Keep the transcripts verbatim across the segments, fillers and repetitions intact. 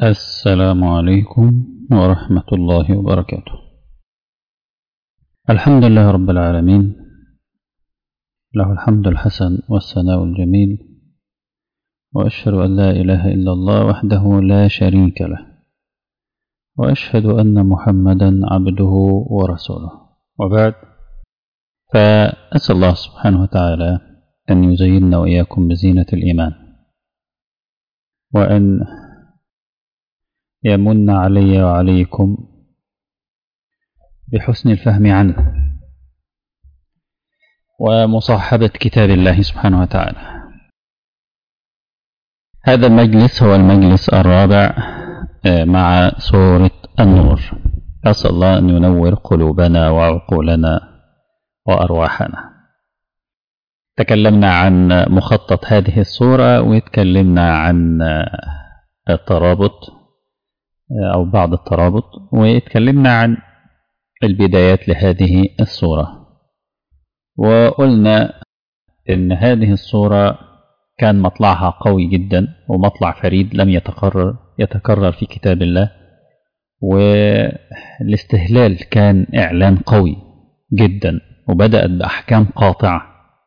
السلام عليكم ورحمة الله وبركاته. الحمد لله رب العالمين، له الحمد الحسن والثناء الجميل، وأشهد أن لا إله إلا الله وحده لا شريك له، وأشهد أن محمدا عبده ورسوله، وبعد، فأسأل الله سبحانه وتعالى أن يزيننا وإياكم بزينة الإيمان، وأن يمن علي وعليكم بحسن الفهم عنه ومصاحبة كتاب الله سبحانه وتعالى. هذا المجلس هو المجلس الرابع مع سورة النور. أسأل الله أن ينور قلوبنا وعقولنا وأرواحنا. تكلمنا عن مخطط هذه السورة، وتكلمنا عن الترابط أو بعض الترابط، وتكلمنا عن البدايات لهذه السورة، وقلنا إن هذه السورة كان مطلعها قوي جدا، ومطلع فريد لم يتكرر يتكرر في كتاب الله، والاستهلال كان إعلان قوي جدا، وبدأت بأحكام قاطعة،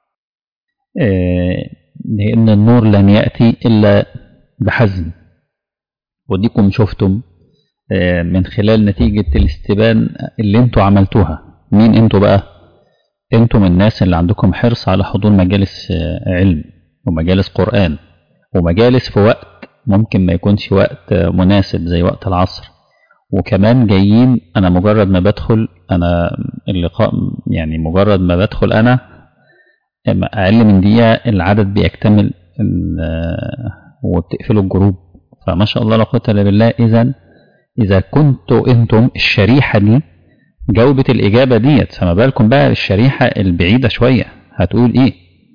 لأن النور لن يأتي إلا بحزم. وديكم شفتم من خلال نتيجة الاستبان اللي انتوا عملتوها. مين انتوا بقى؟ انتوا من الناس اللي عندكم حرص على حضور مجالس علم ومجالس قرآن، ومجالس في وقت ممكن ما يكونش وقت مناسب زي وقت العصر، وكمان جايين. انا مجرد ما بدخل انا اللقاء، يعني مجرد ما بدخل انا اقل من دقيقة العدد بيكتمل وبتقفلوا الجروب، فما شاء الله لا قوة الا بالله. اذا إذا كنتوا أنتم الشريحة دي جاوبت الإجابة ديت، فما بالكم بقى الشريحة البعيدة شوية هتقول إيه؟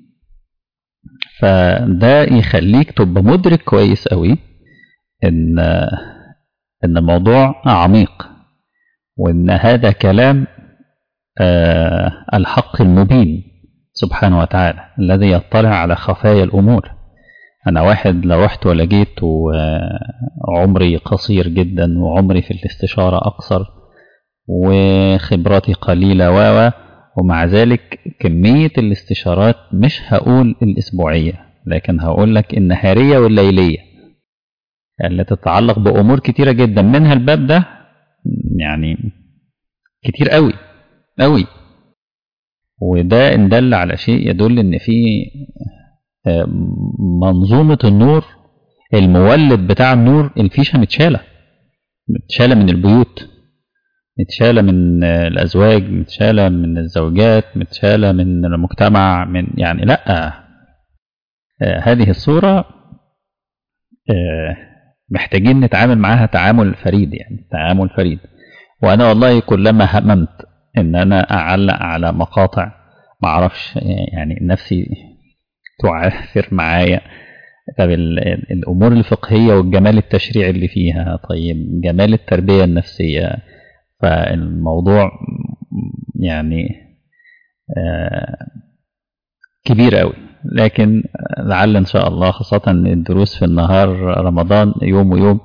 فده يخليك تبقى مدرك كويس قوي إن إن الموضوع عميق، وإن هذا كلام آه الحق المبين سبحانه وتعالى الذي يطلع على خفايا الأمور. أنا واحد لو رحت ولا جيت وعمري قصير جدا، وعمري في الاستشارة أقصر، وخبراتي قليلة و ومع ذلك كمية الاستشارات مش هقول الأسبوعية، لكن هقول لك النهارية والليلية اللي تتعلق بأمور كتيرة جدا، منها الباب ده يعني كتير قوي قوي. وده إن دل على شيء يدل إن في منظومة النور، المولد بتاع النور، الفيشة متشالة متشالة من البيوت، متشالة من الأزواج، متشالة من الزوجات، متشالة من المجتمع، من يعني لأ. هذه الصورة محتاجين نتعامل معها تعامل فريد، يعني تعامل فريد. وأنا والله كلما هممت إن أنا أعلق على مقاطع معرفش يعني نفسي تعافر معايا. طب الأمور الفقهية والجمال التشريعي اللي فيها، طيب جمال التربية النفسية، فالموضوع يعني كبير قوي. لكن لعل إن شاء الله، خاصة الدروس في النهار رمضان يوم ويوم،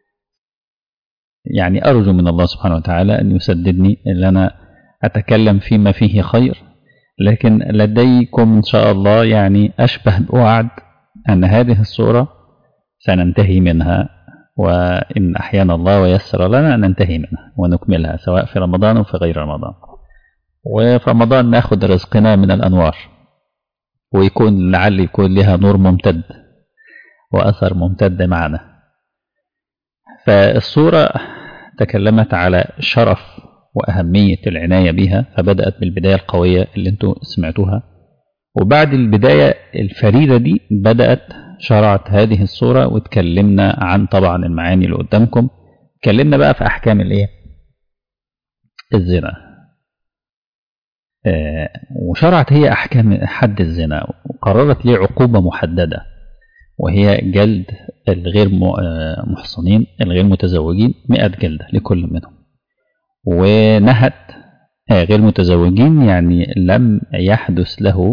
يعني أرجو من الله سبحانه وتعالى أن يسددني أن أنا أتكلم فيما فيه خير. لكن لديكم إن شاء الله يعني أشبه بوعد أن هذه الصورة سننتهي منها، وإن أحيانا الله ويسر لنا أن ننتهي منها ونكملها، سواء في رمضان أو في غير رمضان. وفي رمضان نأخذ رزقنا من الأنوار، ويكون لعل يكون لها نور ممتد وأثر ممتد معنا. فالصورة تكلمت على شرف وأهمية العناية بها، فبدأت بالبداية القوية اللي انتم سمعتوها، وبعد البداية الفريدة دي بدأت شرعت هذه الصورة، وتكلمنا عن طبعا المعاني اللي قدامكم. تكلمنا بقى في أحكام الايه؟ الزنا. آه وشرعت هي أحكام حد الزنا، وقررت ليه عقوبة محددة، وهي جلد الغير محصنين الغير متزوجين مئة جلدة لكل منهم. ونهت غير متزوجين يعني لم يحدث له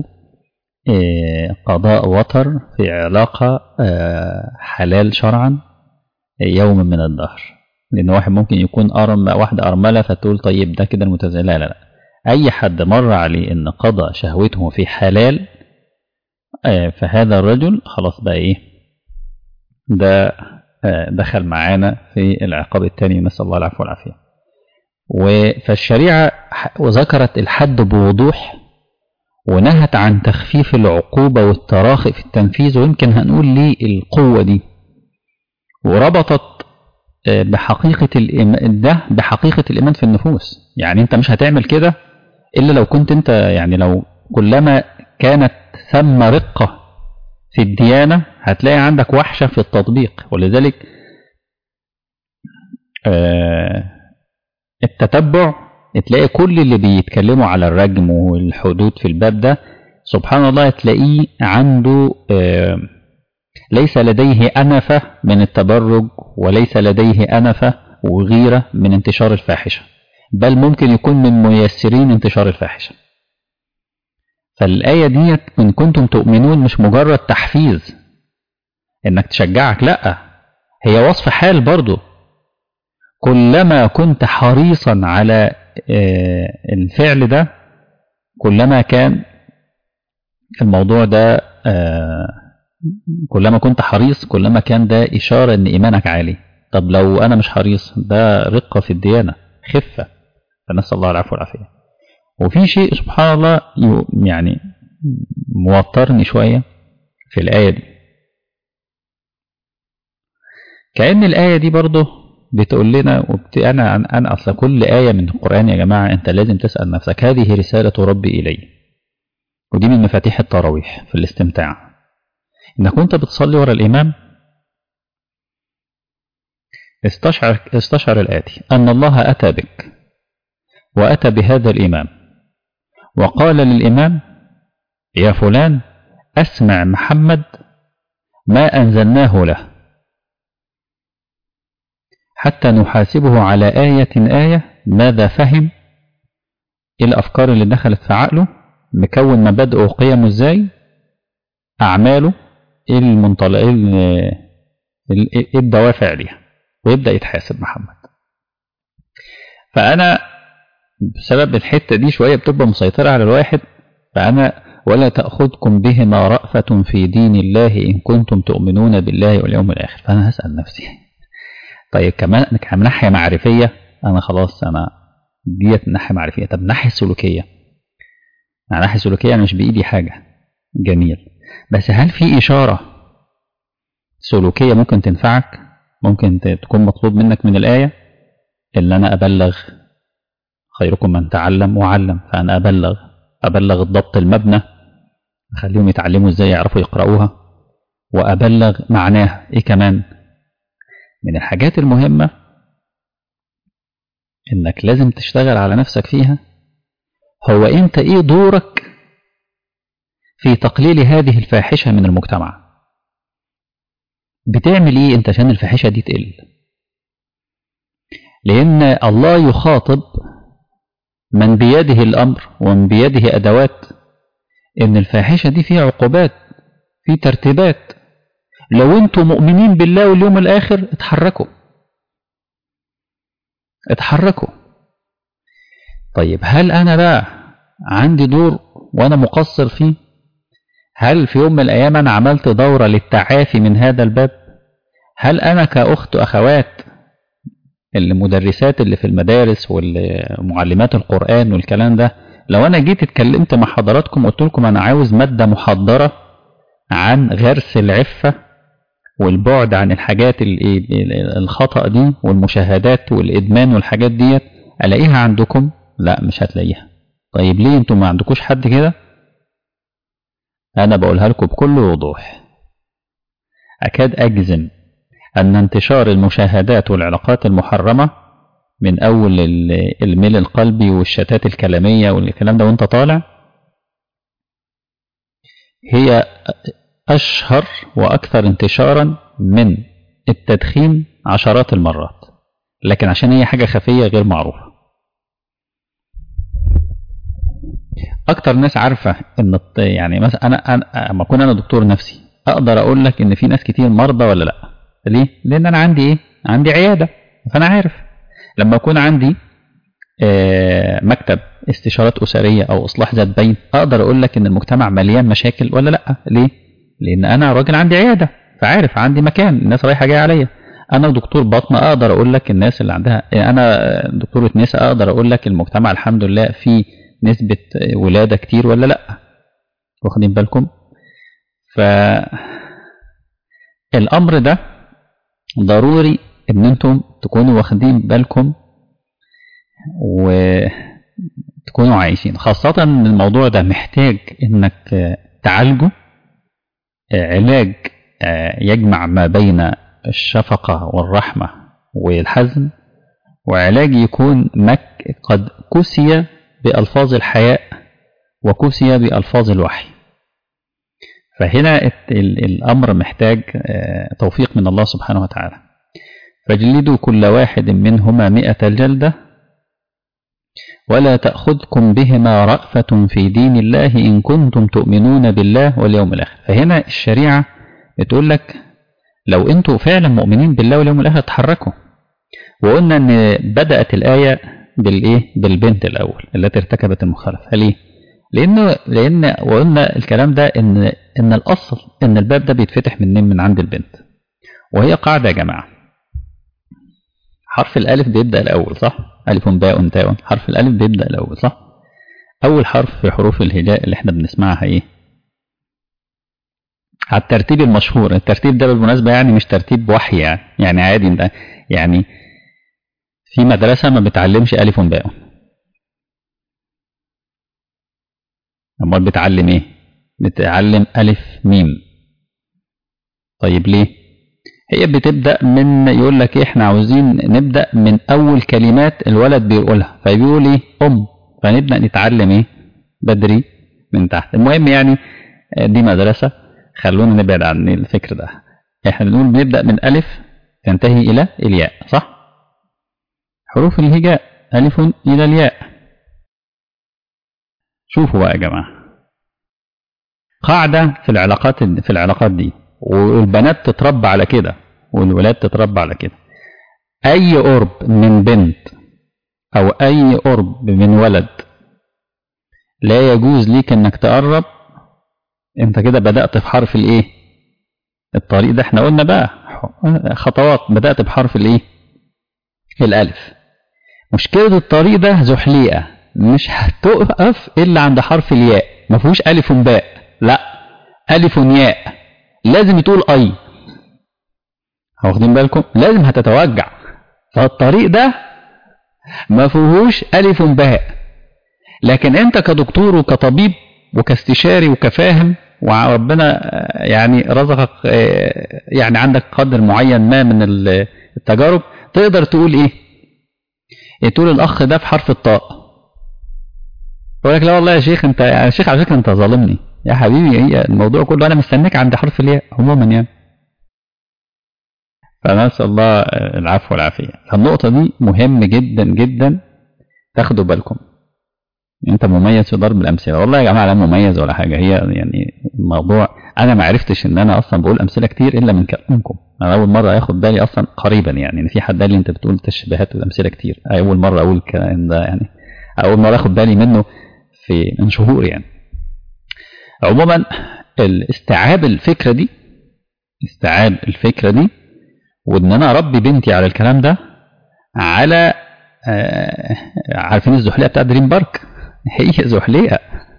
قضاء وطر في علاقة حلال شرعا يوم من الدهر. لأن واحد ممكن يكون أرم واحدة أرملة فتقول طيب ده كده المتزوج، لا لا لا، أي حد مر عليه إن قضى شهوته في حلال فهذا الرجل خلاص بقى إيه، ده دخل معانا في العقاب الثاني، نسأل الله العفو والعافية. فالشريعة وذكرت الحد بوضوح ونهت عن تخفيف العقوبة والتراخي في التنفيذ، ويمكن هنقول ليه القوة دي، وربطت بحقيقة الإيمان ده بحقيقة الإيمان في النفوس. يعني أنت مش هتعمل كده إلا لو كنت أنت، يعني لو كلما كانت ثم رقة في الديانة هتلاقي عندك وحشة في التطبيق. ولذلك التتبع تلاقي كل اللي بيتكلموا على الرجم والحدود في الباب ده سبحان الله تلاقيه عنده ليس لديه أنفة من التبرج، وليس لديه أنفة وغيرة من انتشار الفاحشة، بل ممكن يكون من ميسرين انتشار الفاحشة. فالآية دي إن كنتم تؤمنون مش مجرد تحفيز إنك تشجعك، لأ، هي وصف حال برضو. كلما كنت حريصا على الفعل ده كلما كان الموضوع ده، كلما كنت حريص كلما كان ده إشارة إن إيمانك عالي. طب لو أنا مش حريص ده رقة في الديانة، خفة، فنسأل الله العفو والعافية. وفي شيء سبحان الله يعني موترني شوية في الآية دي، كأن الآية دي برضه بتقول لنا وبت... أنا أنا أصلا كل آية من القرآن يا جماعة أنت لازم تسأل نفسك هذه رسالة ربي إلي. ودي من مفاتيح التراويح في الاستمتاع، إنك كنت بتصلي ورا الإمام استشعر استشعر الآتي: أن الله أتى بك وأتى بهذا الإمام وقال للإمام يا فلان أسمع محمد ما أنزلناه له حتى نحاسبه على آية آية ماذا فهم، إيه الأفكار اللي دخلت في عقله، مكون مبادئه وقيمه إزاي، أعماله إيه المنطلق، إيه الدوافع ليها، ويبدأ يتحاسب محمد. فأنا بسبب الحتة دي شوية بتبقى مسيطرة على الواحد، فأنا ولا تأخذكم بهما رأفة في دين الله إن كنتم تؤمنون بالله واليوم الآخر. فأنا هسأل نفسي طيب كمان كمان ناحية معرفية، أنا خلاص أنا ديت ناحية معرفية، طب ناحية سلوكية، ناحية سلوكية أنا مش بإيدي حاجة، جميل، بس هل في إشارة سلوكية ممكن تنفعك، ممكن تكون مطلوب منك من الآية اللي أنا أبلغ خيركم من تعلم وعلم، فأنا أبلغ أبلغ الضبط المبنى، أخليهم يتعلموا إزاي يعرفوا يقرأوها، وأبلغ معناها إيه كمان. من الحاجات المهمة إنك لازم تشتغل على نفسك فيها، هو أنت إيه دورك في تقليل هذه الفاحشة من المجتمع؟ بتعمل إيه أنت عشان الفاحشة دي تقل؟ لأن الله يخاطب من بيده الأمر ومن بيده أدوات، إن الفاحشة دي فيها عقوبات، في ترتيبات. لو أنتم مؤمنين بالله واليوم الآخر اتحركوا اتحركوا. طيب هل أنا بقى عندي دور وأنا مقصر فيه؟ هل في يوم من الأيام أنا عملت دورة للتعافي من هذا الباب؟ هل أنا كأخت أخوات المدرسات اللي في المدارس والمعلمات القرآن والكلام ده، لو أنا جيت اتكلمت مع حضراتكم وقلت لكم أنا عاوز مادة محضرة عن غرس العفة والبعد عن الحاجات الخطأ دي والمشاهدات والإدمان والحاجات دي، ألاقيها عندكم؟ لا، مش هتلاقيها. طيب ليه انتم ما عندكوش حد كده؟ أنا بقولها لكم بكل وضوح، أكاد أجزم أن انتشار المشاهدات والعلاقات المحرمة من أول الميل القلبي والشتات الكلامية والكلام ده وانت طالع هي أشهر وأكثر انتشارا من التدخين عشرات المرات، لكن عشان هي حاجة خفية غير معروفة. أكتر ناس عارفة إن يعني مثلا أنا أنا لما أكون أنا دكتور نفسي أقدر أقول لك إن في ناس كتير مرضى ولا لأ. ليه؟ لأن أنا عندي إيه؟ عندي عيادة فأنا عارف. لما أكون عندي مكتب استشارات أسرية أو إصلاح ذات بين أقدر أقول لك إن المجتمع مليان مشاكل ولا لأ. ليه؟ لأن أنا راجل عندي عيادة فعارف عندي مكان الناس رايحة جاية عليا. أنا دكتور بطنة أقدر أقول لك الناس اللي عندها، أنا دكتورة نساء أقدر أقول لك المجتمع الحمد لله في نسبة ولادة كتير ولا لأ. واخدين بالكم؟ فالأمر ده ضروري إن أنتم تكونوا واخدين بالكم وتكونوا عايشين، خاصة إن الموضوع ده محتاج إنك تعالجه علاج يجمع ما بين الشفقة والرحمة والحزم، وعلاج يكون مك قد كسي بألفاظ الحياء وكسي بألفاظ الوحي. فهنا الأمر محتاج توفيق من الله سبحانه وتعالى. فاجلدوا كل واحد منهما مئة جلدة ولا تأخذكم بهما رأفة في دين الله إن كنتم تؤمنون بالله واليوم الآخر. فهنا الشريعة بتقول لك لو أنتم فعلا مؤمنين بالله واليوم الآخر تحركوا. وقلنا أن بدأت الآية بالإيه؟ بالبنت الأول التي ارتكبت المخالفة. ليه؟ لأنه لأن وقلنا الكلام ده إن إن الأصل إن الباب ده بيتفتح منين؟ من عند البنت. وهي قاعدة يا جماعة، حرف الألف بيبدأ الأول صح؟ ألف باء تاء، حرف الألف بيبدأ الأول صح؟ أول حرف في حروف الهجاء اللي احنا بنسمعها إيه؟ على الترتيب المشهور. الترتيب ده بالمناسبة يعني مش ترتيب وحي يعني، يعني عادي ده يعني في مدرسة ما بتعلمش ألف باء. أمال بتعلم إيه؟ بتعلم ألف ميم. طيب ليه؟ هي بتبدأ من يقول لك إيه إحنا عاوزين نبدأ من أول كلمات الولد بيقولها، فبيقول إيه؟ أم، فنبدأ نتعلم إيه؟ بدري من تحت. المهم يعني دي مدرسة، خلونا نبعد عن الفكر ده. إحنا بنقول بنبدأ من ألف تنتهي إلى الياء صح؟ حروف الهجاء ألف إلى الياء. شوفوا بقى يا جماعة، قاعدة في العلاقات في العلاقات دي، والبنات تتربى على كده والولاد تتربى على كده. أي قرب من بنت أو أي قرب من ولد لا يجوز ليك إنك تقرب. أنت كده بدأت في حرف الإيه؟ الطريق ده إحنا قلنا بقى خطوات، بدأت بحرف الإيه؟ الألف. مشكلة الطريق ده زحليقة، مش هتقف إلا عند حرف الياء، ما فيهوش ألف باء، لا ألف ياء، لازم تقول أي. واخدين بالكم؟ لازم هتتوجع. فالطريق ده ما فيهوش ألف باء. لكن أنت كدكتور وكطبيب وكاستشاري وكفاهم وربنا يعني رزقك يعني عندك قدر معين ما من التجارب، تقدر تقول إيه؟ تقول الأخ ده في حرف الطاء. يقول لك لا والله يا شيخ أنت يا شيخ على فكرة أنت ظالمني يا حبيبي، هي الموضوع كله أنا مستنيك عند حرف الياء عموما يعني. فنسأل الله العفو والعافية. فالنقطة دي مهم جدا جدا تاخدوا بالكم. أنت مميز في ضرب الأمثلة. والله يا جماعة لا مميز ولا حاجة، هي يعني الموضوع أنا ما عرفتش إن أنا أصلا بقول أمثلة كتير إلا من كلامكم. أنا أول مرة آخد بالي أصلا قريبا يعني إن في حد قال لي أنت بتقول تشبيهات الأمثلة كتير. أول مرة أقول الكلام ده يعني، أول مرة آخد بالي منه في من شهور يعني. عموما استيعاب الفكرة دي استيعاب الفكرة دي وإن أنا أربي بنتي على الكلام ده على آه عارفين الزحليقة بتاعت دريم بارك؟ هي زحليقة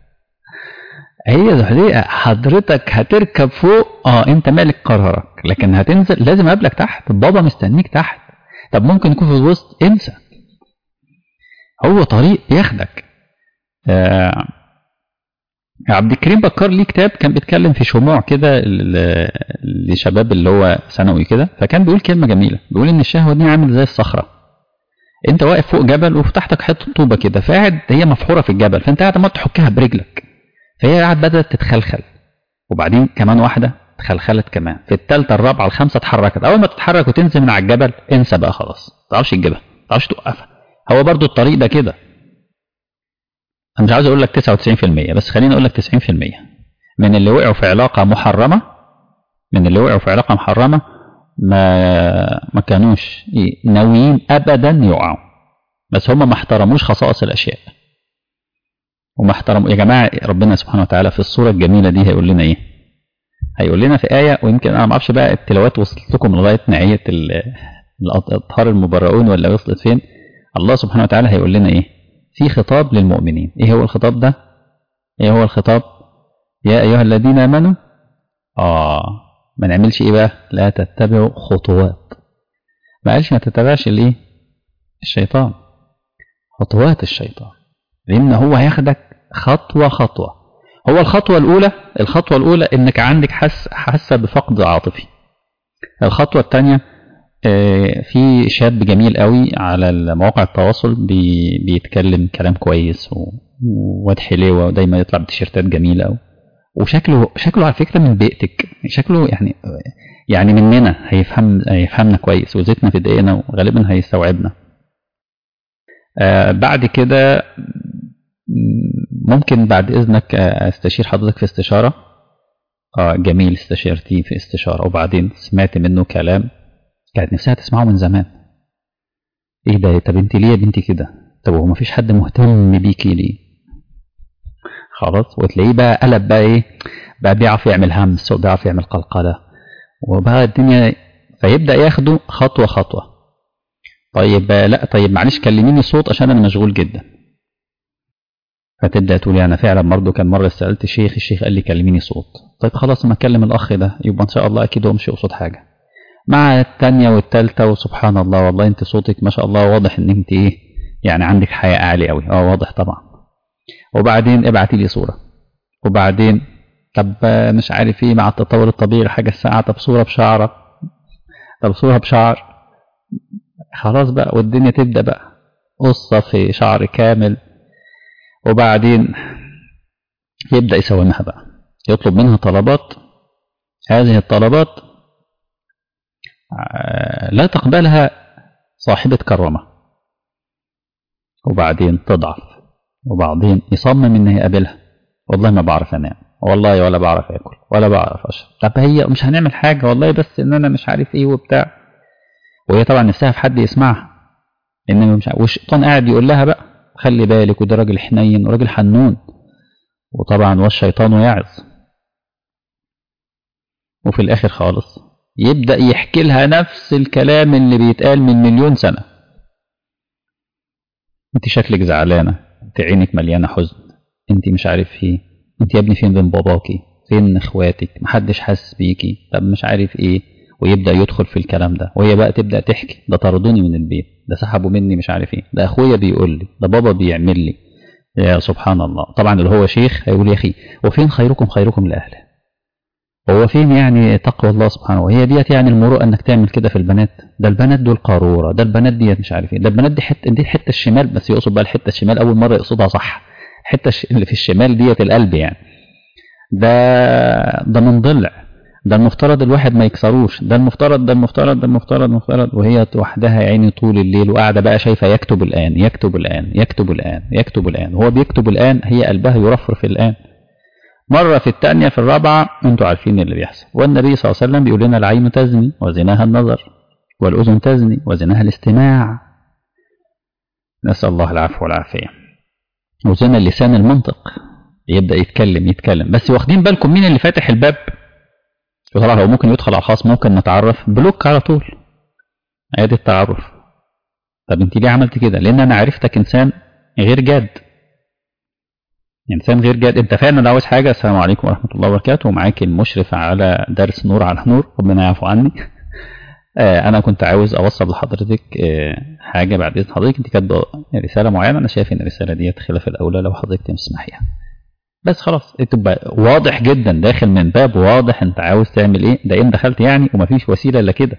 هي زحليقة حضرتك هتركب فوق اه انت مالك قرارك، لكن هتنزل لازم اقابلك تحت، بابا مستنيك تحت. طب ممكن يكون في الوسط، انسى، هو طريق بياخدك. آه عبد الكريم بكار ليه كتاب كان بيتكلم في شموع كده لشباب اللي هو ثانوي كده، فكان بيقول كلمة جميلة، بيقول ان الشهوة دي عامل زي الصخرة. انت واقف فوق جبل وفتحتك حته طوبة كده، فقاعد هي مفحورة في الجبل، فانت قاعد ما تحكها برجلك، فهي قاعد بدأت تتخلخل، وبعدين كمان واحدة تخلخلت كمان، في الثالثة الرابعة الخامسة اتحركت. اول ما تتحرك وتنزل من على الجبل انسى بقى خلاص، ما تعرفش تجيبها، ما تعرفش توقفها. هو برضو الطريق ده كده، انا مش عاوز اقول لك تسعة وتسعين في المية بس خليني اقول لك تسعين في المية من اللي وقعوا في علاقة محرمة من اللي وقعوا في علاقة محرمة ما ما كانوش ناويين ابدا يقعوا، بس هم ما احترموش خصائص الاشياء وما احترموا. يا جماعه ربنا سبحانه وتعالى في الصوره الجميله دي هيقول لنا ايه؟ هيقول لنا في ايه، ويمكن انا ما اعرفش بقى التلاوات وصلت لكم لغايه نهايه الاطهار المبرؤون ولا وصلت فين. الله سبحانه وتعالى هيقول لنا ايه؟ في خطاب للمؤمنين. ايه هو الخطاب ده؟ ايه هو الخطاب؟ يا ايها الذين امنوا اه ما نعملش ايه بقى؟ لا تتبعوا خطوات. ما قالش ما تتبعش الايه؟ الشيطان، خطوات الشيطان، لان هو هياخدك خطوه خطوه. هو الخطوه الاولى الخطوه الاولى انك عندك حس حاسه بفقد عاطفي. الخطوه الثانيه في شاب جميل قوي على مواقع التواصل بي بيتكلم كلام كويس وواد حليوه ودايما يطلع بتيشيرتات جميله قوي، وشكله شكله على فكره من بيئتك، شكله يعني يعني مننا، هيفهم هيفهمنا كويس وزيتنا في دقيقنا وغالبا هيستوعبنا. آه بعد كده ممكن بعد اذنك استشير حضرتك في استشاره. اه جميل، استشيرتيه في استشاره وبعدين سمعت منه كلام كانت نفسها تسمعه من زمان. ايه ده؟ طب انت ليه يا بنتي كده؟ طب هو مفيش حد مهتم بيكي ليه؟ خلاص، وتلاقيه بقى قلب بقى ايه بقى، بيعرف يعمل همس وبيعرف يعمل قلقله وبقى الدنيا، فيبدا ياخده خطوه خطوه. طيب لا طيب معلش كلميني صوت عشان انا مشغول جدا. فتبدا تقول انا فعلا برضه كان مره سالت شيخ، الشيخ قال لي كلميني صوت. طيب خلاص ما اكلم الاخ ده يبقى ان شاء الله اكيد هو مش يقصد حاجه. مع الثانيه والثالثه وسبحان الله والله انت صوتك ما شاء الله واضح ان انت ايه يعني عندك حياء عالي قوي. اه واضح طبعا. وبعدين ابعتي لي صوره. وبعدين طب مش عارف ايه مع التطور الطبيعي حاجه الساعه، طب صوره بشعره، طب صوره بشعر. خلاص بقى والدنيا تبدا بقى قصه في شعر كامل. وبعدين يبدا يساومها بقى، يطلب منها طلبات، هذه الطلبات لا تقبلها صاحبه كرامه. وبعدين تضعف، وبعدين يصمم انه يقابلها. والله ما بعرف انام، والله ولا بعرف اكل ولا بعرف اشرب. طب هي مش هنعمل حاجه والله بس ان انا مش عارف ايه وبتاع. وهي طبعا نفسها في حد يسمعها، انما مش عارف. والشيطان قاعد يقول لها بقى خلي بالك وده راجل حنين وراجل حنون، وطبعا والشيطان يعظ. وفي الاخر خالص يبدا يحكي لها نفس الكلام اللي بيتقال من مليون سنه. انت شكلك زعلانه، انت عينك مليانه حزن، انت مش عارف ايه، انت يا ابني فين بين باباكي، فين اخواتك، محدش حاسس بيكي، طب مش عارف ايه. ويبدا يدخل في الكلام ده، وهي بقى تبدا تحكي ده طردوني من البيت، ده سحبوا مني مش عارف ايه، ده اخويا بيقول لي، ده بابا بيعمل لي. يا سبحان الله. طبعا اللي هو شيخ هيقول يا اخي وفين خيركم خيركم لاهله، هو فين يعني تقوى الله سبحانه؟ وهي ديت يعني المروءه انك تعمل كده في البنات؟ ده البنات دول قاروره، ده البنات ديت مش عارف ايه، ده البنات دي حته دي الحته الشمال. بس يقصد بقى الحته الشمال اول مره يقصدها صح، الحته اللي في الشمال ديت القلب يعني. ده ده من ضلع، ده المفترض الواحد ما يكسروش، ده المفترض ده المفترض ده المفترض المفترض وهي وحدها يا عيني طول الليل وقاعده بقى شايفه يكتب الان يكتب الان يكتب الان يكتب الان، وهو بيكتب الان هي قلبها يرفر في الان. مرة في الثانية في الرابعة انتوا عارفين اللي بيحصل. والنبي صلى الله عليه وسلم بيقول لنا العين تزني وزناها النظر، والأذن تزني وزناها الاستماع. نسأل الله العفو والعافية. وزنا اللسان المنطق، يبدأ يتكلم يتكلم بس واخدين بالكم مين اللي فاتح الباب؟ طبعا هو ممكن يدخل على الخاص، ممكن نتعرف بلوك على طول، ادي التعرف. طب انت ليه عملت كده؟ لان انا عرفتك انسان غير جاد، انسان غير جاد. انت فعلا عاوز حاجه؟ السلام عليكم ورحمه الله وبركاته، ومعاك المشرف على درس نور على نور، ربنا يعفو عني. آه انا كنت عاوز اوصل لحضرتك آه حاجه بعد اذن حضرتك. انت كاتبه رساله معينه، انا شايف ان الرساله ديت خلاف الاولى لو حضرتك تسمحيها. بس خلاص تبقى واضح جدا، داخل من باب واضح انت عاوز تعمل ايه، ده ان دخلت يعني ومفيش وسيله الا كده.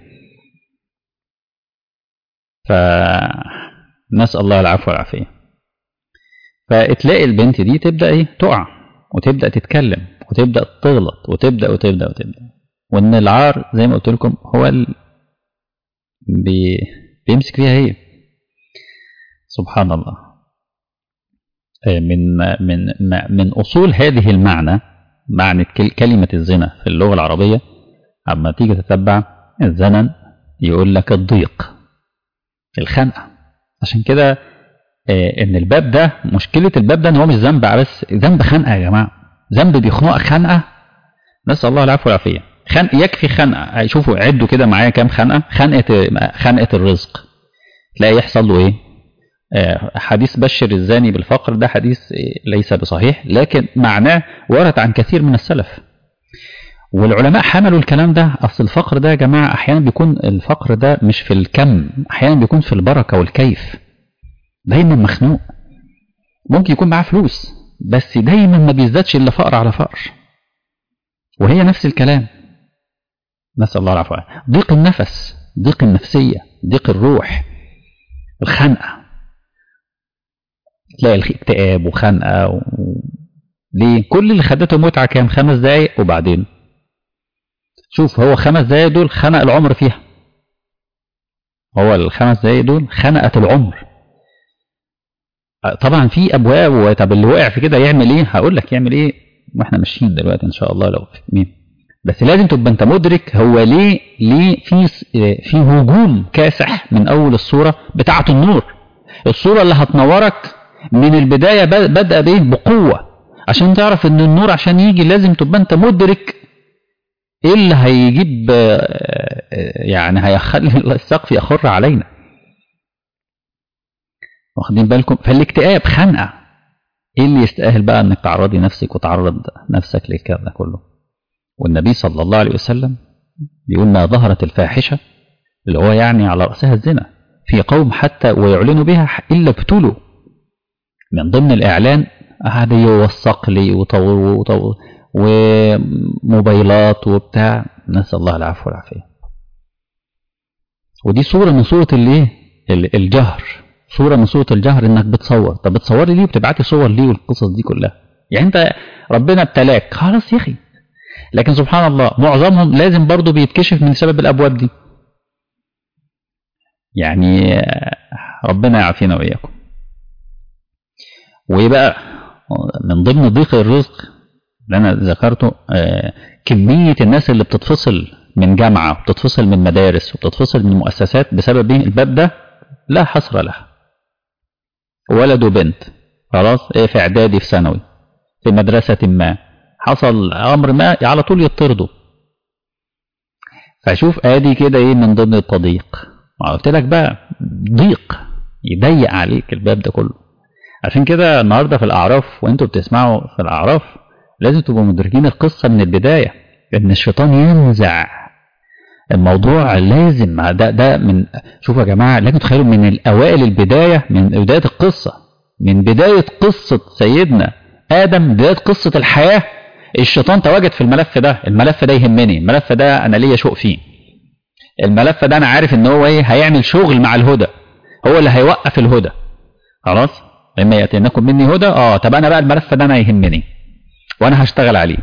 فنسال الله العفو والعافيه. فتلاقي البنت دي تبدا ايه تقع وتبدا تتكلم وتبدا تغلط وتبدا وتبدا وتبدا وان العار زي ما قلت لكم هو ال... بي... بيمسك فيها هي. سبحان الله. من من من اصول هذه المعنى، معنى كلمه الزنا في اللغه العربيه اما تيجي تتبع الزمن يقول لك الضيق، الخنقة. عشان كده آه ان الباب ده، مشكلة الباب ده ان هو مش ذنب بس، ذنب خنقة يا جماعة، ذنب بيخنقك خنقة، نسأل الله العفو والعافية. خنق يكفي خنقة. شوفوا عدوا كده معايا كام خنقة. خنقة خنقة الرزق، تلاقي يحصل له ايه؟ آه حديث بشر الزاني بالفقر، ده حديث ليس بصحيح، لكن معناه ورد عن كثير من السلف، والعلماء حملوا الكلام ده. اصل الفقر ده يا جماعة احيانا بيكون الفقر ده مش في الكم، احيانا بيكون في البركة والكيف. دايما مخنوق، ممكن يكون معاه فلوس بس دايما ما بيزدادش الا فقر على فقر، وهي نفس الكلام، نسأل الله العفو. ضيق النفس، ضيق النفسية، ضيق الروح، الخنقة، تلاقي الاكتئاب وخنقة و... ليه؟ كل اللي خدته متعة كام؟ خمس دقايق، وبعدين شوف هو خمس دقايق دول خنق العمر فيها، هو الخمس دقايق دول خنقت العمر. طبعا في ابواب. طب اللي وقع في كده يعمل ايه؟ هقول لك يعمل ايه واحنا ماشيين دلوقتي ان شاء الله لو في مين. بس لازم تبقى انت مدرك هو ليه ليه في في هجوم كاسح من اول الصوره بتاعه النور، الصوره اللي هتنورك من البدايه بدأ بايه؟ بقوه، عشان تعرف ان النور عشان يجي لازم تبقى انت مدرك ايه اللي هيجيب، يعني هيخلي السقف يخر علينا، واخدين بالكم؟ فالاكتئاب خنقه. ايه اللي يستاهل بقى انك تعرضي نفسك وتعرض نفسك للكلام ده كله؟ والنبي صلى الله عليه وسلم بيقول ما ظهرت الفاحشه، اللي هو يعني على راسها الزنا، في قوم حتى ويعلنوا بها الا ابتلوا. من ضمن الاعلان قعد يوثق لي وطو وطو وموبايلات وبتاع، نسال الله العفو والعافيه. ودي صوره من صوره الايه؟ الجهر، صوره من صوره الجهر، انك بتصور. طب بتصوري ليه وبتبعتي صور ليه والقصص دي كلها؟ يعني انت ربنا ابتلاك خلاص يا اخي، لكن سبحان الله معظمهم لازم برضو بيتكشف من سبب الابواب دي. يعني ربنا يعافينا واياكم. وايه بقى من ضمن ضيق الرزق اللي انا ذكرته؟ آه كميه الناس اللي بتتفصل من جامعه وبتتفصل من مدارس وبتتفصل من مؤسسات بسبب ايه؟ الباب ده لا حصر لها. ولد وبنت خلاص ايه، في اعدادي، في ثانوي، في مدرسه ما، حصل امر ما على طول يطردوا. فشوف ادي كده ايه من ضمن التضييق. قلت لك بقى ضيق يضيق عليك الباب ده كله. عشان كده النهارده في الاعراف وانتوا بتسمعوا في الاعراف لازم تبقوا مدركين القصه من البدايه، ان الشيطان ينزع الموضوع. لازم ده ده من شوفوا يا جماعه، لازم تخيلوا من الاوائل البدايه، من بدايه القصه، من بدايه قصه سيدنا ادم، بدايه قصه الحياه، الشيطان تواجد في الملف ده. الملف ده يهمني، الملف ده انا ليا شوق فيه، الملف ده انا عارف ان هو ايه؟ هيعمل شغل مع الهدى، هو اللي هيوقف الهدى. خلاص، اما ياتينكم مني هدى، اه طب انا بقى الملف ده انا يهمني وانا هشتغل عليه.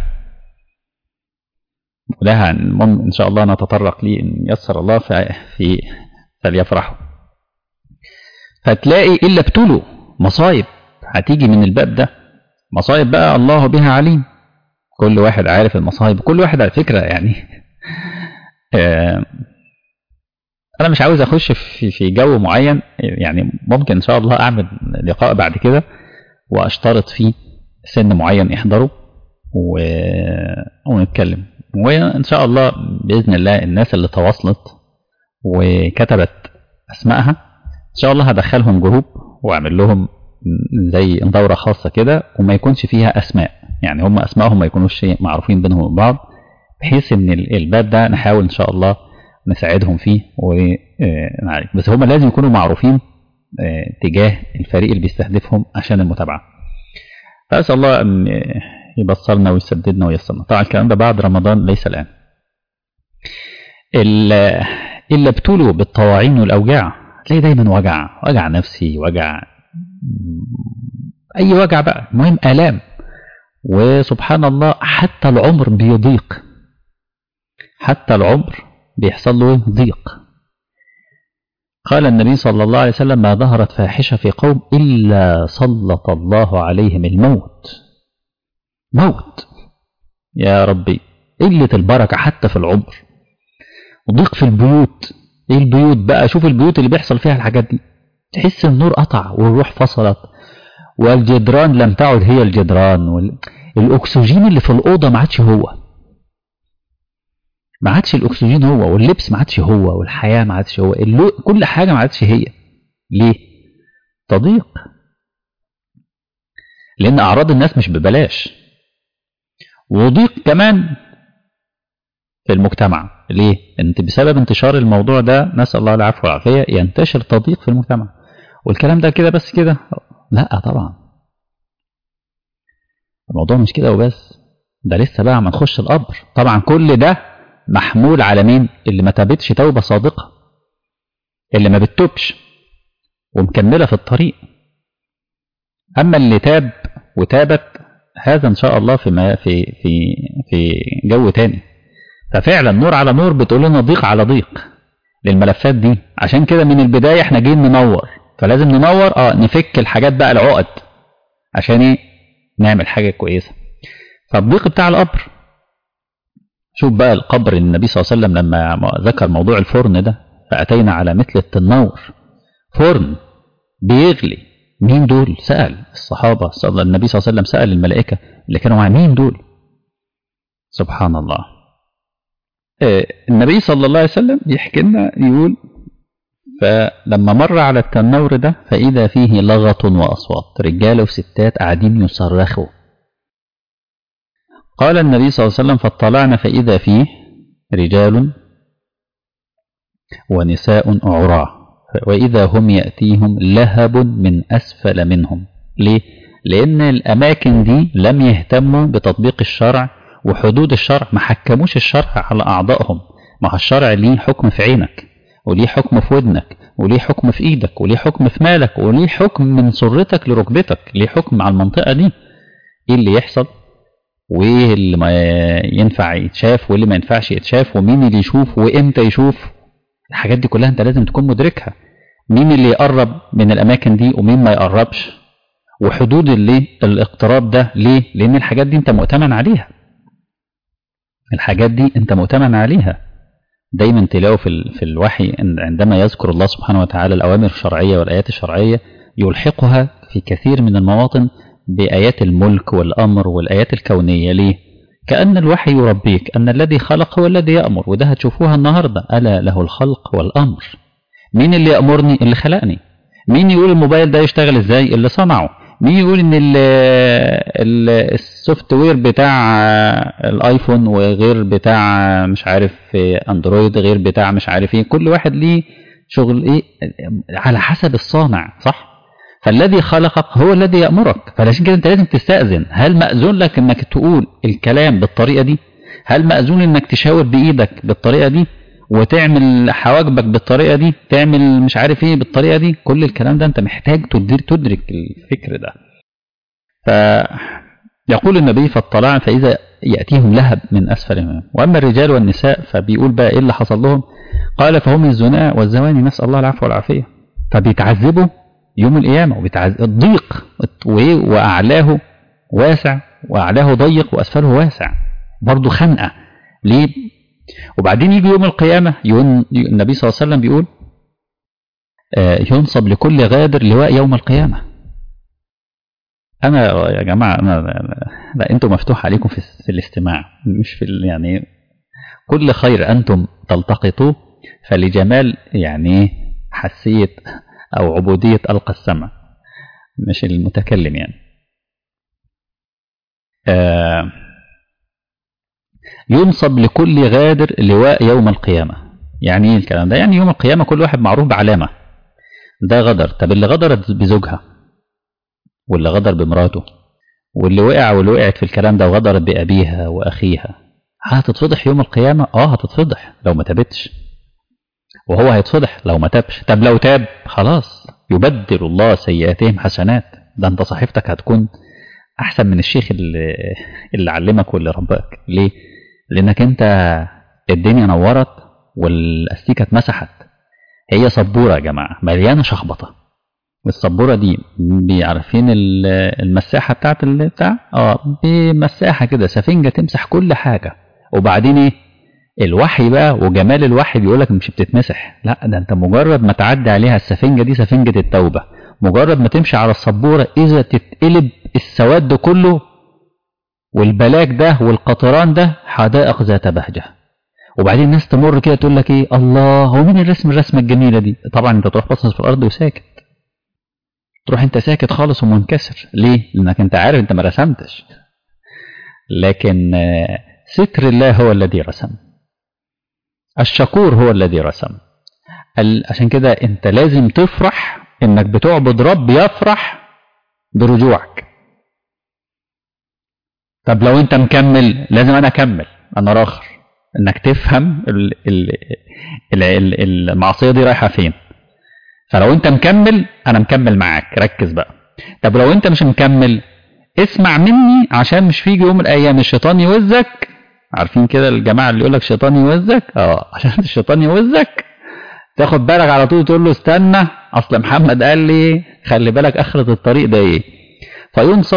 وده ان شاء الله نتطرق ليه ان يسر الله في, في فليفرحوا. فتلاقي الا ابتلوا، مصايب هتيجي من الباب ده، مصايب بقى الله بها عليم. كل واحد عارف المصايب، كل واحد على فكره يعني آه انا مش عاوز اخش في في جو معين، يعني ممكن ان شاء الله اعمل لقاء بعد كده واشترط فيه سن معين يحضره و... ونتكلم. وان شاء الله باذن الله الناس اللي تواصلت وكتبت اسمائها ان شاء الله هدخلهم جروب واعمل لهم زي دوره خاصه كده، وما يكونش فيها اسماء، يعني هم اسمائهم ما يكونوش معروفين بينهم وبين بعض، بحيث ان الباب ده نحاول ان شاء الله نساعدهم فيه ونعالج. بس هم لازم يكونوا معروفين تجاه الفريق اللي بيستهدفهم عشان المتابعه. فاسال الله ان يبصرنا ويسددنا وييسرنا. طبعا الكلام ده بعد رمضان ليس الان. الا ابتلوا بالطواعين والاوجاع، تلاقي دايما وجع، وجع نفسي، وجع اي وجع بقى، المهم الام. وسبحان الله حتى العمر بيضيق، حتى العمر بيحصل له ضيق. قال النبي صلى الله عليه وسلم ما ظهرت فاحشة في قوم إلا سلط الله عليهم الموت. موت يا ربي، قلة البركة حتى في العمر. وضيق في البيوت. ايه البيوت بقى؟ شوف البيوت اللي بيحصل فيها الحاجات دي، تحس النور قطع والروح فصلت، والجدران لم تعد هي الجدران، والاكسجين اللي في الاوضه ما عادش هو، ما عادش الاكسجين هو، واللبس ما عادش هو، والحياه ما عادش هو، اللو... كل حاجه ما عادش هي. ليه؟ تضييق. لان اعراض الناس مش ببلاش، وضيق كمان في المجتمع. ليه؟ انت بسبب انتشار الموضوع ده، نسأل الله العفو والعافية، ينتشر تضييق في المجتمع. والكلام ده كده بس كده؟ لا طبعا، الموضوع مش كده وبس، ده لسه بقى ما نخش القبر. طبعا كل ده محمول على مين؟ اللي ما تابتش توبة صادقة، اللي ما بتتوبش ومكملة في الطريق. اما اللي تاب وتابت، هذا ان شاء الله في ما في في في جو تاني. ففعلا نور على نور، بتقول لنا ضيق على ضيق للملفات دي. عشان كده من البداية احنا جايين ننور، فلازم ننور، اه نفك الحاجات بقى، العقد، عشان ايه؟ نعمل حاجة كويسة. فالضيق بتاع القبر، شوف بقى القبر، النبي صلى الله عليه وسلم لما ذكر موضوع الفرن ده، فأتينا على مثل التنور، فرن بيغلي. مين دول؟ سأل الصحابة، صلى النبي صلى الله عليه وسلم سأل الملائكة اللي كانوا مع مين دول؟ سبحان الله. النبي صلى الله عليه وسلم يحكي لنا، يقول: فلما مر على التنور ده فإذا فيه لغط وأصوات، رجال وستات قاعدين يصرخوا. قال النبي صلى الله عليه وسلم: فاطلعنا فإذا فيه رجال ونساء عراة، وإذا هم يأتيهم لهب من أسفل منهم. ليه؟ لأن الأماكن دي لم يهتموا بتطبيق الشرع وحدود الشرع، ما حكموش الشرع على أعضائهم. ما الشرع ليه حكم في عينك، وليه حكم في ودنك، وليه حكم في إيدك، وليه حكم في مالك، وليه حكم من سرتك لركبتك، ليه حكم على المنطقة دي. إيه اللي يحصل، وإيه اللي ما ينفع يتشاف، واللي ما ينفعش يتشاف، ومين اللي يشوف وإمتى يشوف. الحاجات دي كلها أنت لازم تكون مدركها. مين اللي يقرب من الأماكن دي ومين ما يقربش، وحدود اللي الاقتراب ده. ليه؟ لأن الحاجات دي أنت مؤتمن عليها، الحاجات دي أنت مؤتمن عليها. دايما تلاقوا في, في الوحي عندما يذكر الله سبحانه وتعالى الأوامر الشرعية والآيات الشرعية، يلحقها في كثير من المواطن بآيات الملك والأمر والآيات الكونية. ليه؟ كأن الوحي يربيك أن الذي خلق هو الذي يأمر. وده هتشوفوها النهاردة: ألا له الخلق والأمر. مين اللي يأمرني؟ اللي خلقني. مين يقول الموبايل ده يشتغل ازاي؟ اللي صنعه. مين يقول ان السوفت وير بتاع الايفون وغير بتاع مش عارف اندرويد غير بتاع مش عارف ايه؟ كل واحد ليه شغل ايه على حسب الصانع، صح؟ فالذي خلقك هو الذي يأمرك. فعشان كده انت لازم تستأذن. هل مأذون لك انك تقول الكلام بالطريقة دي؟ هل مأذون انك تشاور بإيدك بالطريقة دي، وتعمل حواجبك بالطريقة دي، تعمل مش عارف ايه بالطريقة دي؟ كل الكلام ده انت محتاج تدير تدرك الفكر ده. فيقول النبي: فاطلع فإذا يأتيهم لهب من أسفل منهم. وأما الرجال والنساء فبيقول بقى ايه اللي حصل لهم؟ قال: فهم الزناء والزواني، نسأل الله العفو والعافية. فبيتعذبوا يوم القيامة، وبيتعذب الضيق، وأعلاه واسع وأعلاه ضيق وأسفله واسع، برضه خنقة. ليه؟ وبعدين يجي يوم القيامة، النبي صلى الله عليه وسلم بيقول: ينصب لكل غادر لواء يوم القيامة. أنا يا جماعة أنا لا، أنتم مفتوح عليكم في, في الاستماع، مش في يعني كل خير أنتم تلتقطوه، فلجمال يعني حسية أو عبودية ألقى السمع، مش المتكلم يعني. آه ينصب لكل غادر لواء يوم القيامة. يعني ايه الكلام ده؟ يعني يوم القيامة كل واحد معروف بعلامة، ده غدر. طب اللي غدرت بزوجها، واللي غدر بمراته، واللي وقع واللي وقعت في الكلام ده وغدرت بأبيها وأخيها، هتتفضح يوم القيامة؟ اه هتتفضح لو ما تابتش، وهو هيتفضح لو ما تابش. طب لو تاب خلاص يبدل الله سيئاتهم حسنات، ده انت صحيفتك هتكون احسن من الشيخ اللي, اللي علمك واللي رباك. ليه؟ لانك انت الدنيا نورت والاستيكه اتمسحت. هي سبوره يا جماعه مليانه شخبطه، والسبوره دي عارفين المساحه بتاعت اللي بتاع اه بمساحه كده سفنجه تمسح كل حاجه، وبعدين ايه؟ الوحي بقى وجمال الوحي بيقول لك مش بتتمسح، لا ده انت مجرد ما تعدي عليها السفنجه دي سفنجه التوبه، مجرد ما تمشي على السبوره اذا تتقلب السواد ده كله والبلاك ده والقطران ده حدائق ذات بهجه. وبعدين الناس تمر كده تقول لك ايه، الله هو مين الرسم الرسمه الجميله دي؟ طبعا انت تروح باصص في الارض وساكت، تروح انت ساكت خالص ومنكسر. ليه؟ لانك انت عارف انت ما رسمتش، لكن ستر الله هو الذي رسم، الشكور هو الذي رسم. عشان كده انت لازم تفرح انك بتعبد رب يفرح برجوعك. طب لو انت مكمل، لازم انا اكمل، انا راخر انك تفهم ال ال ال ال المعصيه دي رايحه فين. فلو انت مكمل انا مكمل معاك، ركز بقى. طب لو انت مش مكمل اسمع مني، عشان مش فيجي يوم من الايام الشيطان يوزك. عارفين كده الجماعه اللي يقول لك شيطان يوزك؟ اه عشان الشيطان يوزك تاخد بالك على طول، تقول له استنى اصل محمد قال لي خلي بالك اخرة الطريق ده ايه. فينصب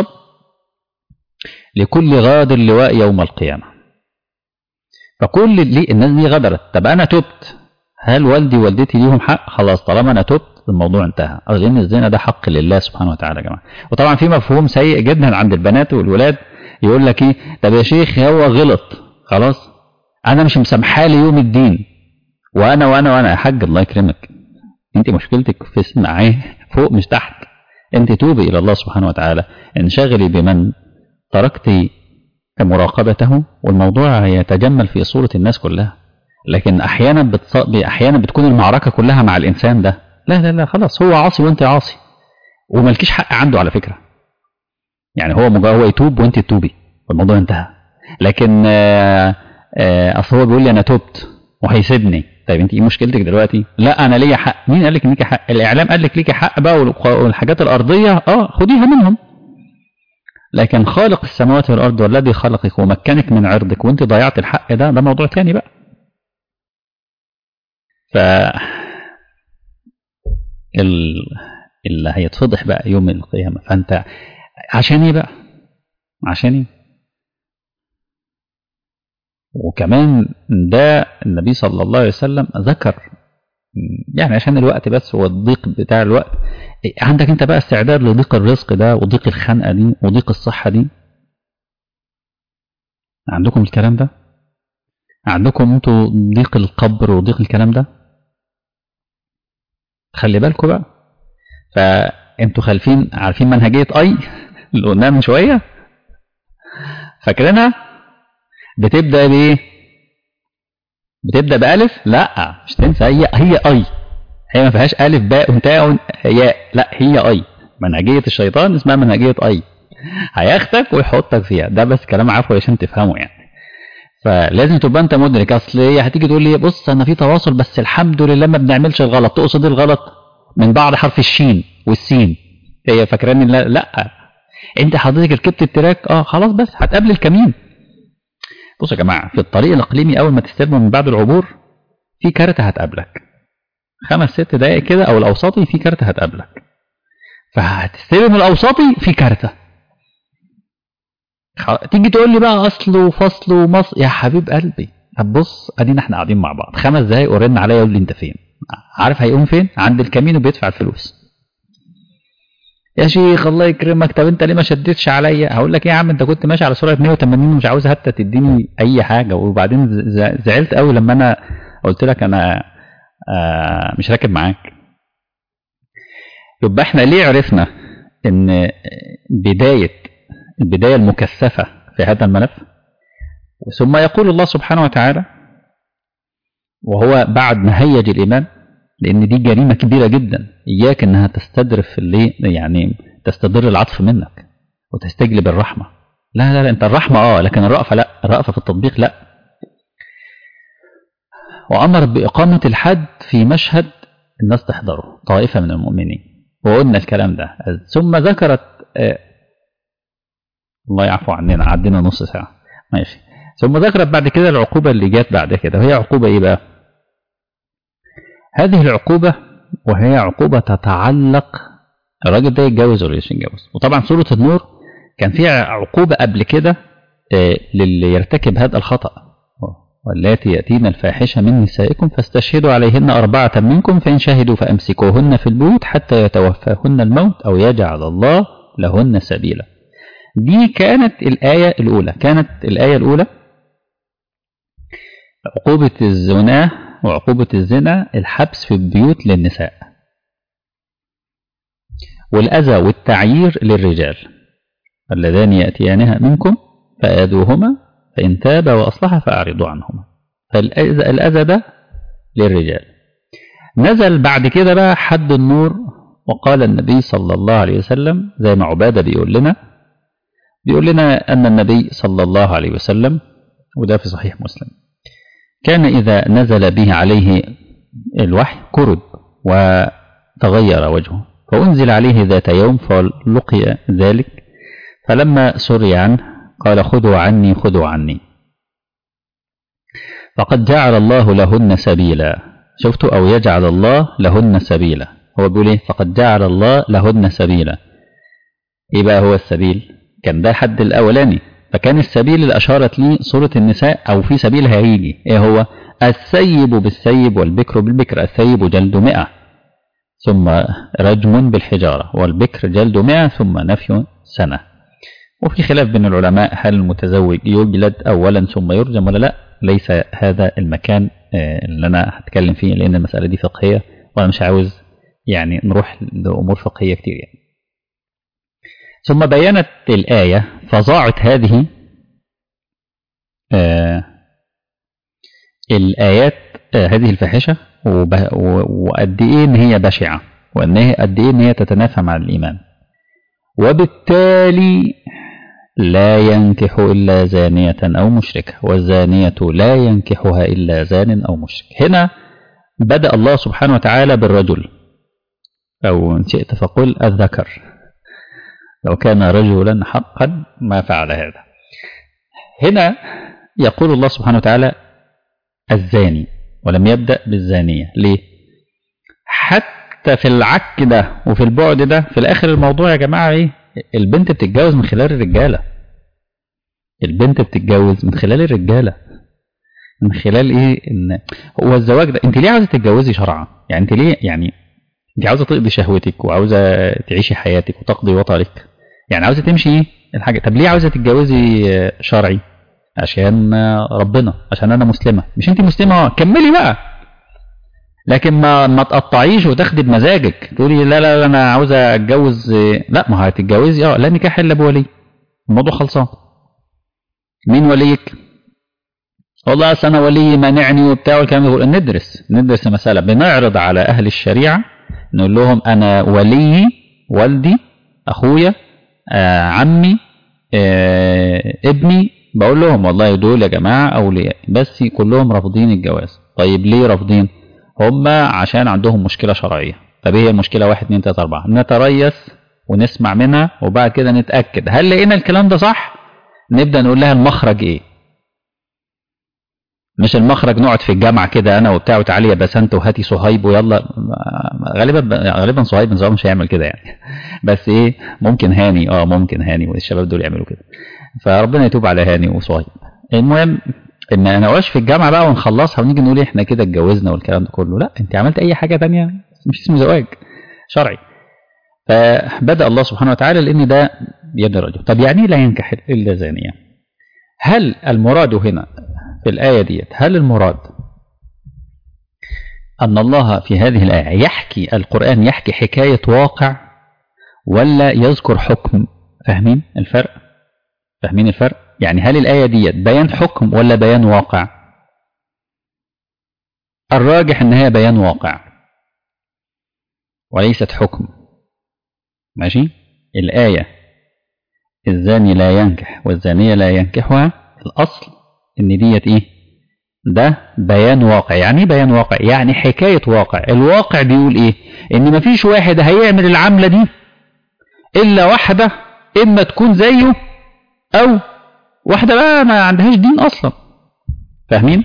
لكل غادر لواء يوم القيامه. فكل اللي الناس دي غدرت، طب انا تبت، هل والدي ووالدتي ليهم حق؟ خلاص طالما انا تبت الموضوع انتهى. لان الزنا ده حق لله سبحانه وتعالى يا جماعه. وطبعا في مفهوم سيء جدا عند البنات والولاد، يقول لك ايه، طب يا شيخ هو غلط خلاص انا مش مسامحاه ليوم الدين، وانا وانا وانا يا حاج الله يكرمك، انت مشكلتك في اسمعاه فوق مش تحت. انت توبي الى الله سبحانه وتعالى، انشغلي بمن تركتي مراقبته، والموضوع يتجمل في صورة الناس كلها. لكن احيانا بتص... احيانا بتكون المعركة كلها مع الانسان ده، لا لا لا خلاص هو عاصي وانت عاصي، وملكيش حق عنده على فكرة. يعني هو مجرد هو يتوب وانت تتوبي والموضوع انتهى. لكن آآ آآ اصل هو بيقول لي انا تبت وهيسيبني، طيب انت ايه مشكلتك دلوقتي؟ لا انا ليا حق. مين قال لك ليكي حق؟ الاعلام قال لك ليكي حق بقى، والحاجات الارضية اه خديها منهم. لكن خالق السماوات والارض والذي خلقك ومكنك من عرضك وانت ضيعت الحق ده، ده موضوع تاني بقى. ف اللي هيتفضح بقى يوم القيامة. فانت عشان ايه بقى؟ عشان ايه؟ وكمان ده النبي صلى الله عليه وسلم ذكر، يعني عشان الوقت بس والضيق بتاع الوقت، عندك انت بقى استعداد لضيق الرزق ده وضيق الخنقة دي وضيق الصحة دي؟ عندكم الكلام ده؟ عندكم انتوا ضيق القبر وضيق الكلام ده؟ خلي بالكم بقى. فانتوا خالفين، عارفين منهجية اي اللي قلناها من شوية؟ فاكرينها؟ بتبدأ بايه؟ بتبدأ بألف؟ لا مش تنسى، هي هي اي، هي ما فيهاش ألف باء وتاء ياء، لا هي اي. منهجية الشيطان اسمها منهجية اي، هياخدك ويحطك فيها. ده بس كلام عفوي عشان تفهمه يعني. فلازم تبقى انت مدرك. اصل هي هتيجي تقول لي بص انا في تواصل بس الحمد لله ما بنعملش الغلط، تقصد الغلط من بعد حرف الشين والسين، هي فاكراني لا, لا انت حضرتك ركبت التراك اه خلاص بس هتقابل الكمين. بصوا يا جماعه، في الطريق الاقليمي اول ما تستلمه من بعد العبور في كارته هتقابلك، خمس ست دقائق كده، او الاوساطي في كارته هتقابلك، فهتستلم الاوساطي في كارته. تيجي تقول لي بقى اصل وفصل ومص، يا حبيب قلبي طب بص ادينا احنا قاعدين مع بعض خمس دقايق ورن عليا يقول لي انت فين؟ عارف هيقوم فين؟ عند الكمين وبيدفع الفلوس. يا شيخ الله يكرمك طب انت ليه ما شدتش عليا؟ هقول لك ايه يا عم، انت كنت ماشي على سرعه مية وتمانين ومش عاوز حتى تديني اي حاجه. وبعدين زعلت قوي لما انا قلت لك انا آه مش راكب معاك. يبقى احنا ليه عرفنا ان بدايه البداية المكثفة في هذا الملف؟ ثم يقول الله سبحانه وتعالى وهو بعد ما هيج الإيمان، لأن دي جريمة كبيرة جدا، إياك أنها تستدرف اللي يعني تستدر العطف منك وتستجلب الرحمة. لا لا لا أنت الرحمة آه لكن الرأفة لا، الرأفة في التطبيق لا. وأمر بإقامة الحد في مشهد الناس تحضره طائفة من المؤمنين، وقلنا الكلام ده. ثم ذكرت آه الله يعفو عننا عدينا نص ساعة ماشي. ثم ذكرت بعد كده العقوبة اللي جات بعد كده، وهي عقوبة ايه بقى؟ هذه العقوبة وهي عقوبة تتعلق الراجل ده يتجوز ولا مش يتجوز. وطبعا سورة النور كان فيها عقوبة قبل كده للي يرتكب هذا الخطأ، واللاتي يأتين الفاحشة من نسائكم فاستشهدوا عليهن أربعة منكم فإن شهدوا فأمسكوهن في البيوت حتى يتوفاهن الموت أو يجعل الله لهن سبيلا. دي كانت الآية الأولى. كانت الآية الأولى عقوبة الزنا وعقوبة الزنا الحبس في البيوت للنساء، والأذى والتعيير للرجال، اللذان يأتيانها منكم فآذوهما فإن تابا وأصلحا فأعرضوا عنهما. فالأذى ده للرجال. نزل بعد كده بقى حد النور، وقال النبي صلى الله عليه وسلم زي ما عبادة بيقول لنا بيقول لنا أن النبي صلى الله عليه وسلم، وده في صحيح مسلم، كان إذا نزل به عليه الوحي كرد وتغير وجهه، فأنزل عليه ذات يوم فلقي ذلك، فلما سري عنه قال خذوا عني خذوا عني فقد جعل الله لهن سبيلا. شفتوا؟ أو يجعل الله لهن سبيلا. هو بيقول ايه؟ فقد جعل الله لهن سبيلا. ايه بقى هو السبيل؟ كان ده حد الأولاني، فكان السبيل اللي أشارت ليه سورة النساء، أو في سبيل هيجي ايه هو؟ السيب بالسيب والبكر بالبكر. السيب جلد مئة ثم رجم بالحجارة، والبكر جلد مئة ثم نفي سنة. وفي خلاف بين العلماء هل المتزوج يجلد أولا ثم يرجم ولا لا. ليس هذا المكان اللي أنا هتكلم فيه، لأن المسألة دي فقهية وأنا مش عاوز يعني نروح لأمور فقهية كتير يعني. ثم بينت الآية فضاعت هذه آه الآيات آه هذه الفاحشة، وقد إيه إن هي بشعة، وإن هي قد إيه إن هي تتنافى مع الإيمان، وبالتالي لا ينكح إلا زانية أو مشركة، والزانية لا ينكحها إلا زان أو مشرك. هنا بدأ الله سبحانه وتعالى بالرجل، أو إن شئت فقل الذكر، لو كان رجلا حقا ما فعل هذا. هنا يقول الله سبحانه وتعالى الزاني، ولم يبدأ بالزانية. ليه؟ حتى في العك ده وفي البعد ده، في الآخر الموضوع يا جماعة إيه؟ البنت بتتجوز من خلال الرجالة. البنت بتتجوز من خلال الرجالة. من خلال إيه؟ إن هو الزواج ده، أنت ليه عاوزة تتجوزي شرعا؟ يعني أنت ليه؟ يعني أنت عاوزة تقضي شهوتك وعاوزة تعيشي حياتك وتقضي وطنك، يعني عاوزة تمشي إيه الحاجة. طب ليه عاوزة تتجوزي شرعي؟ عشان ربنا، عشان أنا مسلمة. مش أنت مسلمة؟ كملي بقى. لكن ما ما تقطعيش وتاخدي بمزاجك تقولي لا لا انا عاوزه اتجوز. لا، ما هتتجوزي اه لا نكاح الا بولي، الموضوع خلصان. مين وليك؟ والله اصل انا ولي مانعني وبتاع والكلام ده. ندرس ندرس المساله، بنعرض على اهل الشريعه، نقول لهم انا ولي والدي، اخويا، آه عمي، آه ابني، بقول لهم والله دول يا جماعه اولياء، بس كلهم رافضين الجواز. طيب ليه رافضين؟ هم عشان عندهم مشكلة شرعية. طب ايه المشكلة؟ واحد اتنين تلاتة اربعة، نتريث ونسمع منها، وبعد كده نتأكد هل لقينا الكلام ده صح، نبدأ نقول لها المخرج ايه. مش المخرج نقعد في الجامعة كده انا وبتاع وتعالي يا بسنت وهاتي صهيب ويلا. غالبا غالبا صهيب نظام مش هيعمل كده يعني، بس ايه ممكن هاني، اه ممكن هاني والشباب دول يعملوا كده، فربنا يتوب على هاني وصهيب. المهم ان انا واقف في الجامعه بقى ونخلصها ونيجي نقول احنا كده اتجوزنا والكلام ده كله. لا، انت عملت اي حاجه تانية مش اسمه زواج شرعي. فبدا الله سبحانه وتعالى لان ده بيد الرجل. طب يعني لا ينكح الا زانيه؟ هل المراد هنا في الايه ديت، هل المراد ان الله في هذه الايه يحكي، القران يحكي حكايه واقع ولا يذكر حكم؟ فاهمين الفرق؟ فاهمين الفرق؟ يعني هل الآية دي بيان حكم ولا بيان واقع؟ الراجح ان هي بيان واقع وليست حكم. ماشي؟ الآية الزاني لا ينكح والزانية لا ينكحها، الأصل ان ديت ايه؟ ده بيان واقع. يعني بيان واقع يعني حكاية واقع. الواقع بيقول ايه؟ ان مفيش واحد هيعمل العملة دي الا واحدة، اما تكون زيه او واحدة بقى ما عندهاش دين أصلا. فاهمين؟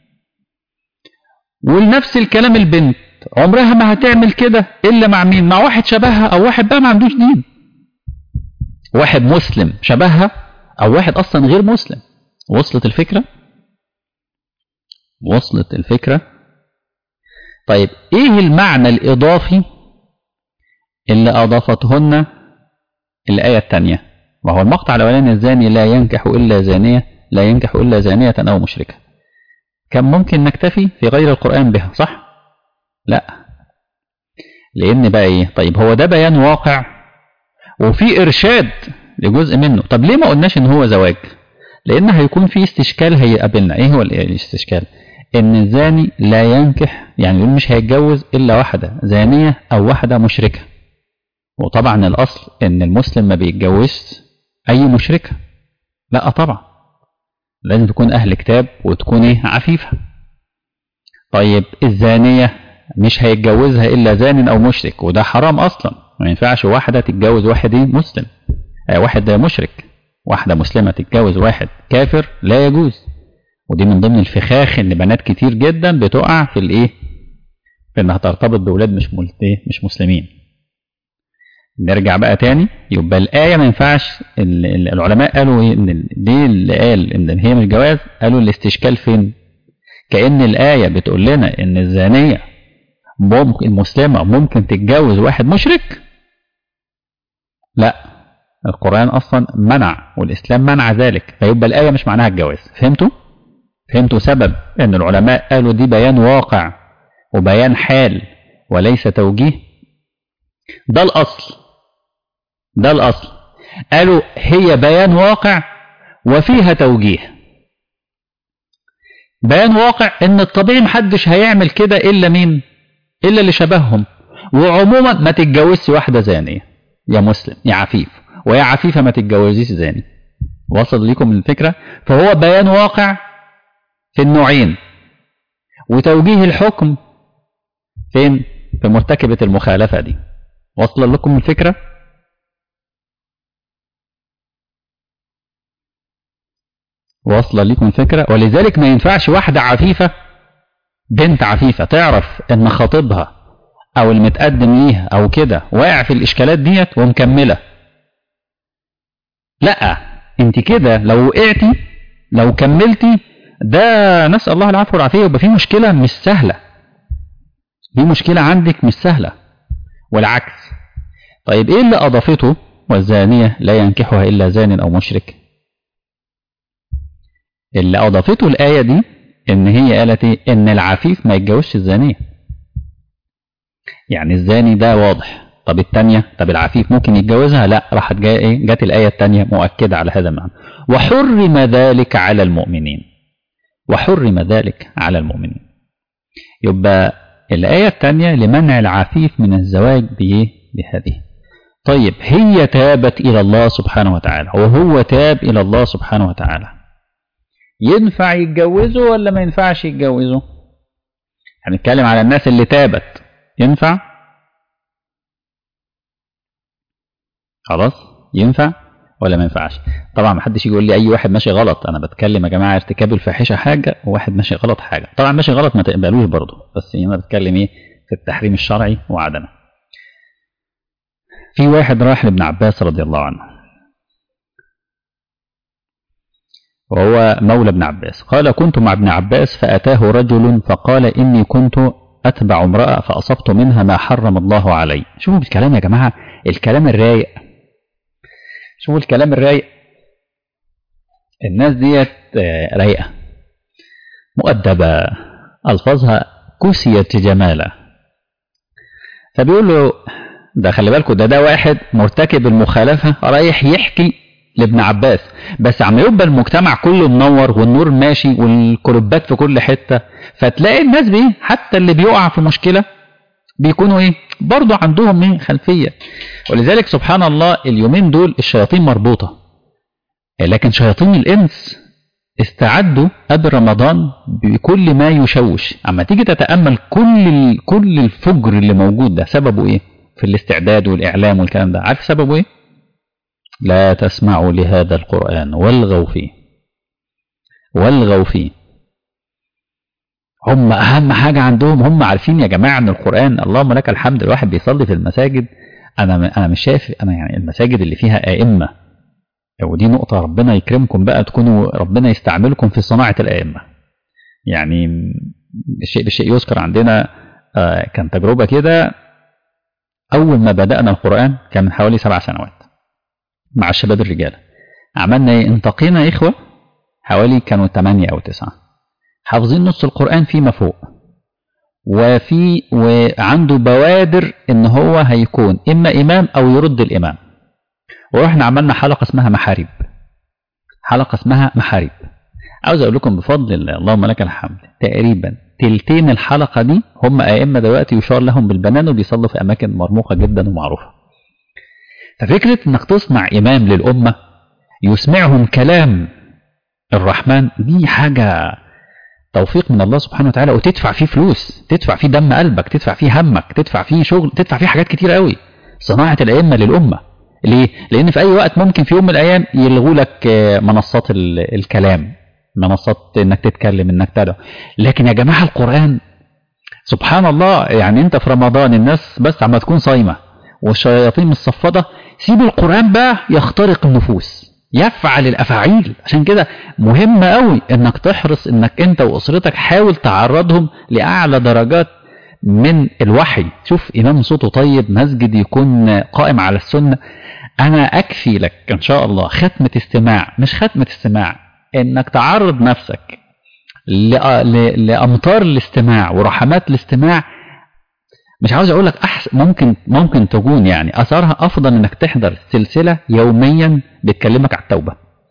ولنفس الكلام البنت عمرها ما هتعمل كده إلا مع مين؟ مع واحد شبهها، أو واحد بقى ما عندوش دين، واحد مسلم شبهها، أو واحد أصلا غير مسلم. وصلت الفكرة؟ وصلت الفكرة؟ طيب ايه المعنى الاضافي اللي اضافتهن الآية الثانية؟ وهو المقطع الاولاني الزاني لا ينكح الا زانية، لا ينكح الا زانية او مشركة، كان ممكن نكتفي في غير القرآن بها، صح؟ لا، لان بقى ايه؟ طيب هو ده بيان واقع وفي ارشاد لجزء منه. طب ليه ما قلناش ان هو زواج؟ لان هيكون في استشكال هيقابلنا. ايه هو الاستشكال؟ ان الزاني لا ينكح، يعني يقول مش هيتجوز الا واحدة زانية او واحدة مشركة، وطبعا الاصل ان المسلم ما بيتجوزش اي مشركة، لا طبعا لازم تكون اهل كتاب وتكون ايه؟ عفيفة. طيب الزانية مش هيتجوزها الا زان او مشرك، وده حرام اصلا، ما ينفعش واحدة تتجوز واحد مسلم، آه واحد مشرك، واحدة مسلمة تتجوز واحد كافر، لا يجوز. ودي من ضمن الفخاخ ان بنات كتير جدا بتقع في الايه؟ في انها ترتبط باولاد مش مش مسلمين. نرجع بقى تاني، يبقى الآية ما ينفعش. العلماء قالوا ايه؟ ان ليه اللي قال ان هي مش جواز؟ قالوا الاستشكال فين؟ كأن الآية بتقول لنا ان الزانية ممكن المسلمة ممكن تتجوز واحد مشرك؟ لا، القرآن أصلا منع والإسلام منع ذلك، فيبقى الآية مش معناها الجواز. فهمتوا؟ فهمتوا سبب أن العلماء قالوا دي بيان واقع وبيان حال وليس توجيه؟ ده الأصل، ده الأصل. قالوا هي بيان واقع وفيها توجيه. بيان واقع ان الطبيعي محدش هيعمل كده الا مين؟ الا اللي شبههم، وعموما ما تتجوزش واحده زانيه يا مسلم يا عفيف، ويا عفيفه ما تتجوزيش زاني. وصل لكم الفكره؟ فهو بيان واقع في النوعين، وتوجيه الحكم فين؟ في مرتكبه المخالفه دي. وصل لكم الفكره؟ واصله لكم الفكره؟ ولذلك ما ينفعش واحده عفيفه، بنت عفيفه، تعرف ان خطيبها او المتقدم ليها او كده واقع في الاشكالات ديت ومكمله. لا، انت كده لو وقعتي لو كملتي ده نسال الله العفو والعافيه، يبقى في مشكله مش سهله، في مشكله عندك مش سهله، والعكس. طيب ايه اللي اضافته والزانيه لا ينكحها الا زان او مشرك؟ اللي اضافته الايه دي ان هي قالت ايه؟ ان العفيف ما يتجوزش الزانيه. يعني الزاني ده واضح، طب الثانيه، طب العفيف ممكن يتجوزها؟ لا، راحت جايه ايه؟ جت الايه الثانيه مؤكده على هذا المعنى، وحرم ذلك على المؤمنين، وحرم ذلك على المؤمنين. يبقى الايه الثانيه لمنع العفيف من الزواج بايه؟ بهذه. طيب هي تابت الى الله سبحانه وتعالى وهو تاب الى الله سبحانه وتعالى، ينفع يتجوزوا ولا ما ينفعش يتجوزوا؟ هنتكلم على الناس اللي تابت، ينفع؟ خلاص، ينفع ولا ما ينفعش؟ طبعا ما حدش يقول لي اي واحد ماشي غلط، انا بتكلم يا جماعه ارتكاب الفاحشه حاجه وواحد ماشي غلط حاجه. طبعا ماشي غلط ما تقبلوش برضه، بس انا بتكلم ايه؟ في التحريم الشرعي وعدمه. في واحد راح لابن عباس رضي الله عنه، وهو مولى ابن عباس، قال كنت مع ابن عباس فأتاه رجل فقال إني كنت أتبع امرأة فأصبت منها ما حرم الله علي. شوفوا الكلام يا جماعة، الكلام الرايق، شوفوا الكلام الرايق. الناس ديت رايقة مؤدبة، ألفاظها كسيت جمالا. فبيقول له ده خلي بالكم، ده ده واحد مرتكب المخالفة رايح يحكي لابن عباس، بس عم يبقى المجتمع كله منور والنور ماشي والكلوبات في كل حتة، فتلاقي الناس بيه حتى اللي بيقع في مشكلة بيكونوا ايه؟ برضو عندهم ايه؟ خلفية. ولذلك سبحان الله اليومين دول الشياطين مربوطة، لكن شياطين الإنس استعدوا قبل رمضان بكل ما يشوش. اما تيجي تتأمل كل كل الفجر اللي موجود ده سببه ايه؟ في الاستعداد والإعلام والكلام ده. عارف سببه ايه؟ لا تسمعوا لهذا القرآن والغوا فيه، والغوا فيه. هم أهم حاجة عندهم، هم عارفين يا جماعة أن القرآن، اللهم لك الحمد، الواحد بيصلي في المساجد. أنا أنا مش شايف، أنا يعني المساجد اللي فيها أئمة، ودي نقطة ربنا يكرمكم بقى، تكونوا ربنا يستعملكم في صناعة الأئمة. يعني بالشيء بالشيء يذكر عندنا آه كان تجربة كده. أول ما بدأنا القرآن كان من حوالي سبع سنوات مع الشباب الرجال. عملنا ايه؟ انتقينا إخوة حوالي كانوا ثمانية أو تسعة حافظين نص القرآن فيما فوق، وفي وعنده بوادر إن هو هيكون إما إمام أو يرد الإمام. ورحنا عملنا حلقة اسمها محاريب، حلقة اسمها محاريب. عاوز أقول لكم بفضل الله اللهم لك الحمد تقريبا تلتين الحلقة دي هم أئمة دلوقتي يشار لهم بالبنان وبيصلوا في أماكن مرموقة جدا ومعروفة. ففكرة إنك تصنع إمام للأمة يسمعهم كلام الرحمن دي حاجة توفيق من الله سبحانه وتعالى، وتدفع فيه فلوس، تدفع فيه دم قلبك، تدفع فيه همك، تدفع فيه شغل، تدفع فيه حاجات كتير قوي. صناعة الأئمة للأمة. ليه؟ لأن في أي وقت ممكن في يوم من الأيام يلغوا لك منصات الكلام، منصات إنك تتكلم، إنك تدعو. لكن يا جماعة القرآن سبحان الله، يعني أنت في رمضان الناس بس عم تكون صايمة والشياطين مصفدة، سيب القرآن بقى يخترق النفوس، يفعل الأفاعيل. عشان كده مهم قوي إنك تحرص إنك أنت وأسرتك حاول تعرضهم لأعلى درجات من الوحي. شوف إمام صوته طيب، مسجد يكون قائم على السنة. أنا أكفي لك إن شاء الله ختمة استماع، مش ختمة استماع، إنك تعرض نفسك لأمطار الاستماع ورحمات الاستماع. مش عاوز أقول لك أحسن، ممكن ممكن تكون يعني أثرها أفضل إنك تحضر سلسلة يوميا بتكلمك على التوبة.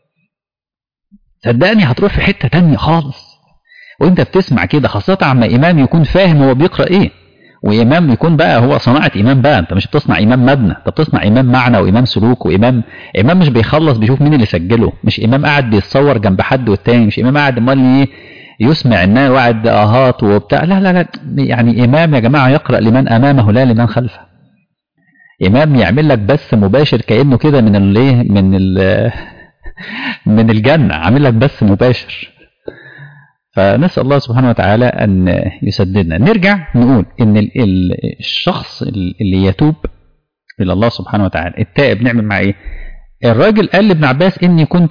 صدقني هتروح في حتة تانية خالص وانت بتسمع كده، خاصة عما إمام يكون فاهم هو بيقرأ إيه، وإمام يكون بقى هو صناعة إمام بقى. أنت مش بتصنع إمام مبنى، أنت بتصنع إمام معنى وإمام سلوك، وإمام إمام مش بيخلص بيشوف مين اللي سجله، مش إمام قاعد بيتصور جنب حد والتاني، مش إمام قاعد امال ايه يسمع الناس وقعد آهات وبتاع. لا لا لا، يعني إمام يا جماعة يقرأ لمن أمامه لا لمن خلفه. إمام يعمل لك بث مباشر كأنه كده من الايه من ال من الجنة، عامل لك بث مباشر. فنسأل الله سبحانه وتعالى أن يسددنا. نرجع نقول إن الشخص اللي يتوب إلى الله سبحانه وتعالى التائب نعمل مع إيه؟ الراجل قال لابن عباس إني كنت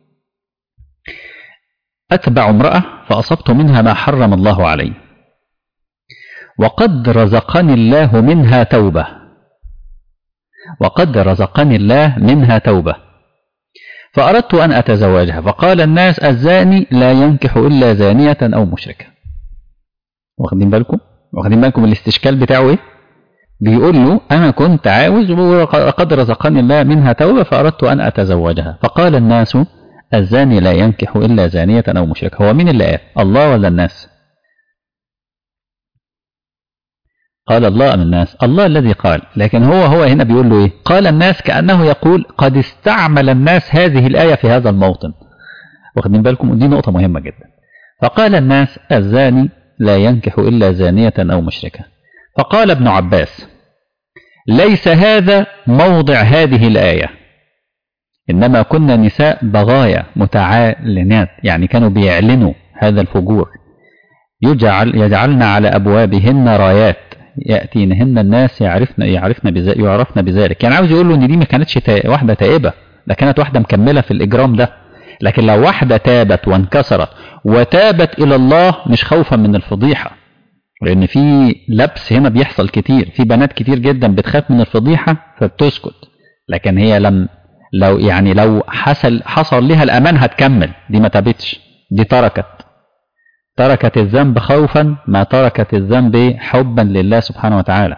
أتبع امرأة فأصبت منها ما حرم الله علي، وقد رزقني الله منها توبة، وقد رزقني الله منها توبة فأردت أن أتزوجها، فقال الناس الزاني لا ينكح إلا زانية أو مشركة. واخدين بالكم؟ واخدين بالكم الاستشكال بتاعه إيه؟ بيقول له أنا كنت عاوز وقد رزقني الله منها توبة فأردت أن أتزوجها، فقال الناس الزاني لا ينكح إلا زانية أو مشركة. هو مين اللي قال؟ الله ولا الناس؟ قال الله أم الناس؟ الله الذي قال، لكن هو هو هنا بيقول له إيه؟ قال الناس، كأنه يقول قد استعمل الناس هذه الآية في هذا الموطن. واخدين بالكم؟ دي نقطة مهمة جدا. فقال الناس الزاني لا ينكح إلا زانية أو مشركة. فقال ابن عباس ليس هذا موضع هذه الآية، إنما كنا نساء بغايا متعالنات، يعني كانوا بيعلنوا هذا الفجور، يجعل يجعلن على أبوابهن رايات يأتينهن الناس يعرفن يعرفن بذلك يعرفن بذلك. يعني عاوز يقول له ان دي ما كانتش تا... واحده تائبه، ده كانت واحده مكمله في الاجرام ده. لكن لو واحده تابت وانكسرت وتابت الى الله مش خوفا من الفضيحه، لان في لبس هنا بيحصل كتير، في بنات كتير جدا بتخاف من الفضيحه فبتسكت، لكن هي لم لو يعني لو حصل حصل لها الامان هتكمل. دي ما تابتش، دي تركت تركت الذنب خوفا ما تركت الذنب حبا لله سبحانه وتعالى.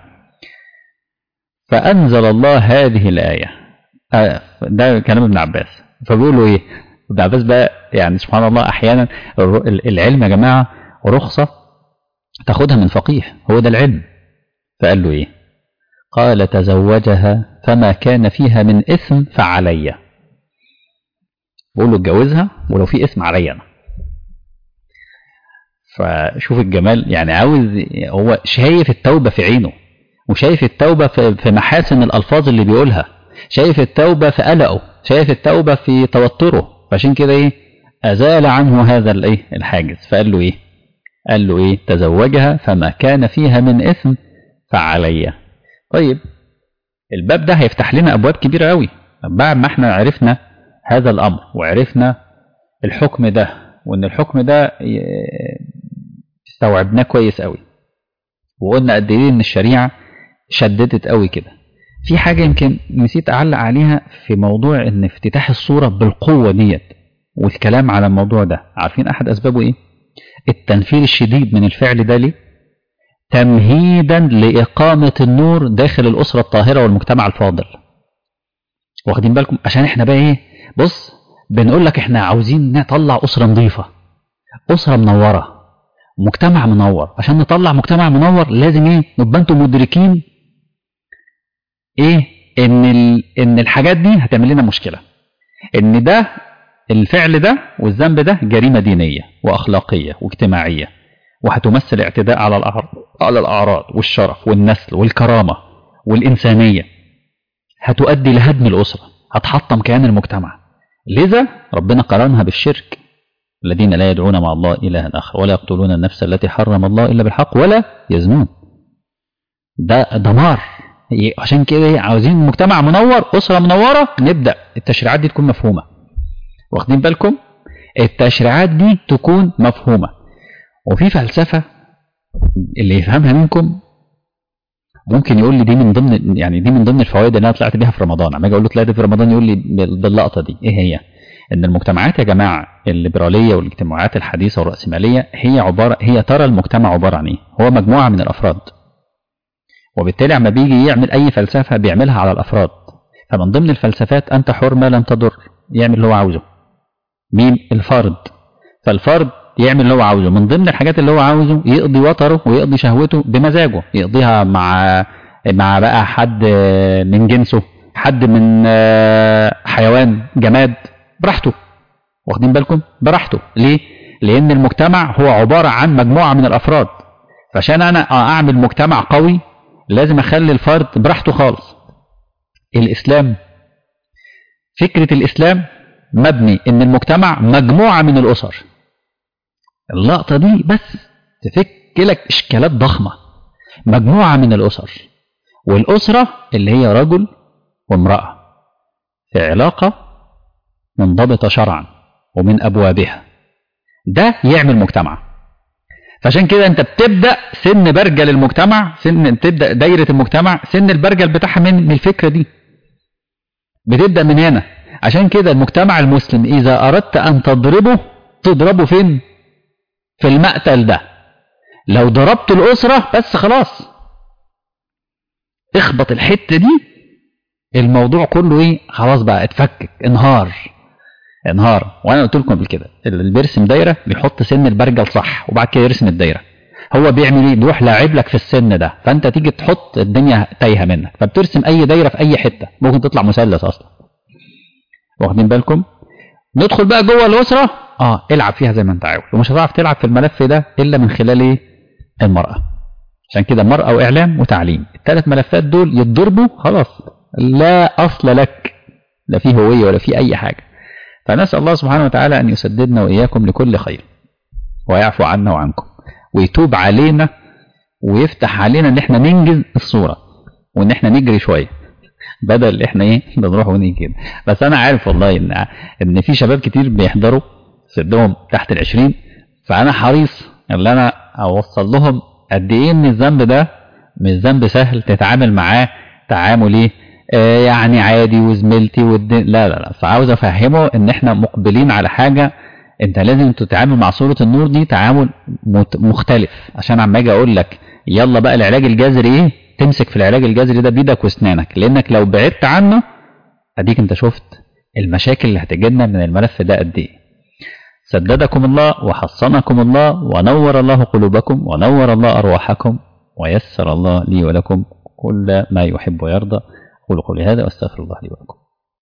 فأنزل الله هذه الآية. آه ده كلام ابن عباس. فبيقولوا إيه؟ ابن عباس بقى يعني سبحان الله أحيانا العلم يا جماعة رخصة تاخدها من فقيه، هو ده العلم. فقال له إيه؟ قال تزوجها فما كان فيها من إثم فعلي. بقول له اتجوزها ولو في إثم علي أنا. فشوف الجمال، يعني عاوز هو شايف التوبة في عينه، وشايف التوبة في محاسن الألفاظ اللي بيقولها، شايف التوبة في قلقه، شايف التوبة في توتره. فعشان كده ايه أزال عنه هذا الايه الحاجز. فقال له ايه قال له ايه تزوجها فما كان فيها من إثم فعلي. طيب الباب ده هيفتح لنا أبواب كبيرة قوي بعد ما احنا عرفنا هذا الأمر وعرفنا الحكم ده وان الحكم ده استوعبناه كويس قوي، وقلنا قد ايه ان الشريعه شددت قوي كده. في حاجه يمكن نسيت اعلق عليها في موضوع ان افتتاح الصوره بالقوه ديت والكلام على الموضوع ده. عارفين احد اسبابه ايه؟ التنفير الشديد من الفعل ده ليه؟ تمهيدا لاقامه النور داخل الاسره الطاهره والمجتمع الفاضل. واخدين بالكم؟ عشان احنا بقى ايه، بص بنقول لك احنا عاوزين نطلع اسره نظيفه، اسره منوره، مجتمع منور. عشان نطلع مجتمع منور لازم ايه؟ نبقى انتم مدركين ايه؟ ان ال... ان الحاجات دي هتعمل لنا مشكله، ان ده الفعل ده والذنب ده جريمه دينيه واخلاقيه واجتماعيه، وهتمثل اعتداء على الاعراض على الاعراض والشرف والنسل والكرامه والانسانيه، هتؤدي لهدم الاسره، هتحطم كيان المجتمع. لذا ربنا قارنها بالشرك، الذين لا يدعون مع الله إلها آخر ولا يقتلون النفس التي حرم الله إلا بالحق ولا يزنون. ده دمار. عشان كده عاوزين مجتمع منور، أسرة منورة، نبدأ التشريعات دي تكون مفهومة. واخدين بالكم؟ التشريعات دي تكون مفهومة. وفي فلسفة اللي يفهمها منكم ممكن يقول لي دي من ضمن يعني دي من ضمن الفوائد اللي انا طلعت بيها في رمضان. عم اجي اقول له طلعت في رمضان يقول لي باللقطه دي ايه هي؟ ان المجتمعات يا جماعه الليبراليه والاجتماعات الحديثه والراسماليه هي عباره هي ترى المجتمع عباره عن ايه؟ هو مجموعه من الافراد. وبالتالي عما بيجي يعمل اي فلسفه بيعملها على الافراد. فمن ضمن الفلسفات انت حر ما لم تضر، يعمل اللي هو عاوزه. مين؟ الفرد. فالفرد يعمل اللي هو عاوزه، من ضمن الحاجات اللي هو عاوزه يقضي وطره ويقضي شهوته بمزاجه، يقضيها مع مع بقى حد من جنسه، حد من حيوان جماد، براحته. واخدين بالكم؟ براحته. ليه؟ لأن المجتمع هو عبارة عن مجموعة من الأفراد. فعشان أنا أعمل مجتمع قوي لازم أخلي الفرد براحته خالص. الإسلام، فكرة الإسلام مبني إن المجتمع مجموعة من الأسر. اللقطة دي بس تفك لك إشكالات ضخمة. مجموعة من الأسر، والأسرة اللي هي رجل وامرأة في علاقة منضبطة شرعا ومن أبوابها، ده يعمل مجتمع. فعشان كده أنت بتبدأ سن برجل المجتمع، سن تبدأ دايرة المجتمع، سن البرجل بتاعها من الفكرة دي، بتبدأ من هنا. عشان كده المجتمع المسلم إذا أردت أن تضربه تضربه فين؟ في المقتل ده. لو ضربت الأسرة بس خلاص اخبط الحتة دي، الموضوع كله ايه؟ خلاص بقى اتفكك، انهار انهار. وانا قلت لكم قبل كده اللي بيرسم دايره بيحط سن البرجل صح وبعد كده يرسم الدايره. هو بيعمل ايه؟ بيروح لاعب لك في السن ده، فانت تيجي تحط الدنيا تايهه منك، فبترسم اي دايره في اي حته ممكن تطلع مثلث اصلا. واخدين بالكم؟ ندخل بقى جوه الاسره، اه العب فيها زي ما انت عاوز، ومش هتعرف تلعب في الملف ده الا من خلال ايه؟ المراه. عشان كده مرأة واعلام وتعليم، الثلاث ملفات دول يتضربوا خلاص لا اصل لك، لا فيه هويه ولا فيه اي حاجه. فنسأل الله سبحانه وتعالى أن يسددنا وإياكم لكل خير، ويعفو عنا وعنكم، ويتوب علينا، ويفتح علينا ان احنا ننجز الصورة، وان احنا نجري شوية بدل احنا ايه بنروح ونيجي كده. بس انا عارف والله ان ان في شباب كتير بيحضروا سدهم تحت العشرين، فانا حريص ان انا اوصل لهم قد ايه ان الذنب ده مش ذنب سهل تتعامل معاه تعامل ايه آه يعني عادي وزميلتي والدين، لا لا لا. فعاوز افهمه ان احنا مقبلين على حاجة، انت لازم تتعامل مع صورة النور دي تعامل مختلف. عشان عم اجي اقول لك يلا بقى العلاج الجذري ايه، تمسك في العلاج الجذري ده بايدك واسنانك، لانك لو بعدت عنه اديك انت شفت المشاكل اللي هتجيلنا من الملف ده قد ايه. سددكم الله وحصنكم الله ونور الله قلوبكم ونور الله ارواحكم ويسر الله لي ولكم كل ما يحب ويرضى. قولوا قولي هذا واستغفر الله لي ولكم.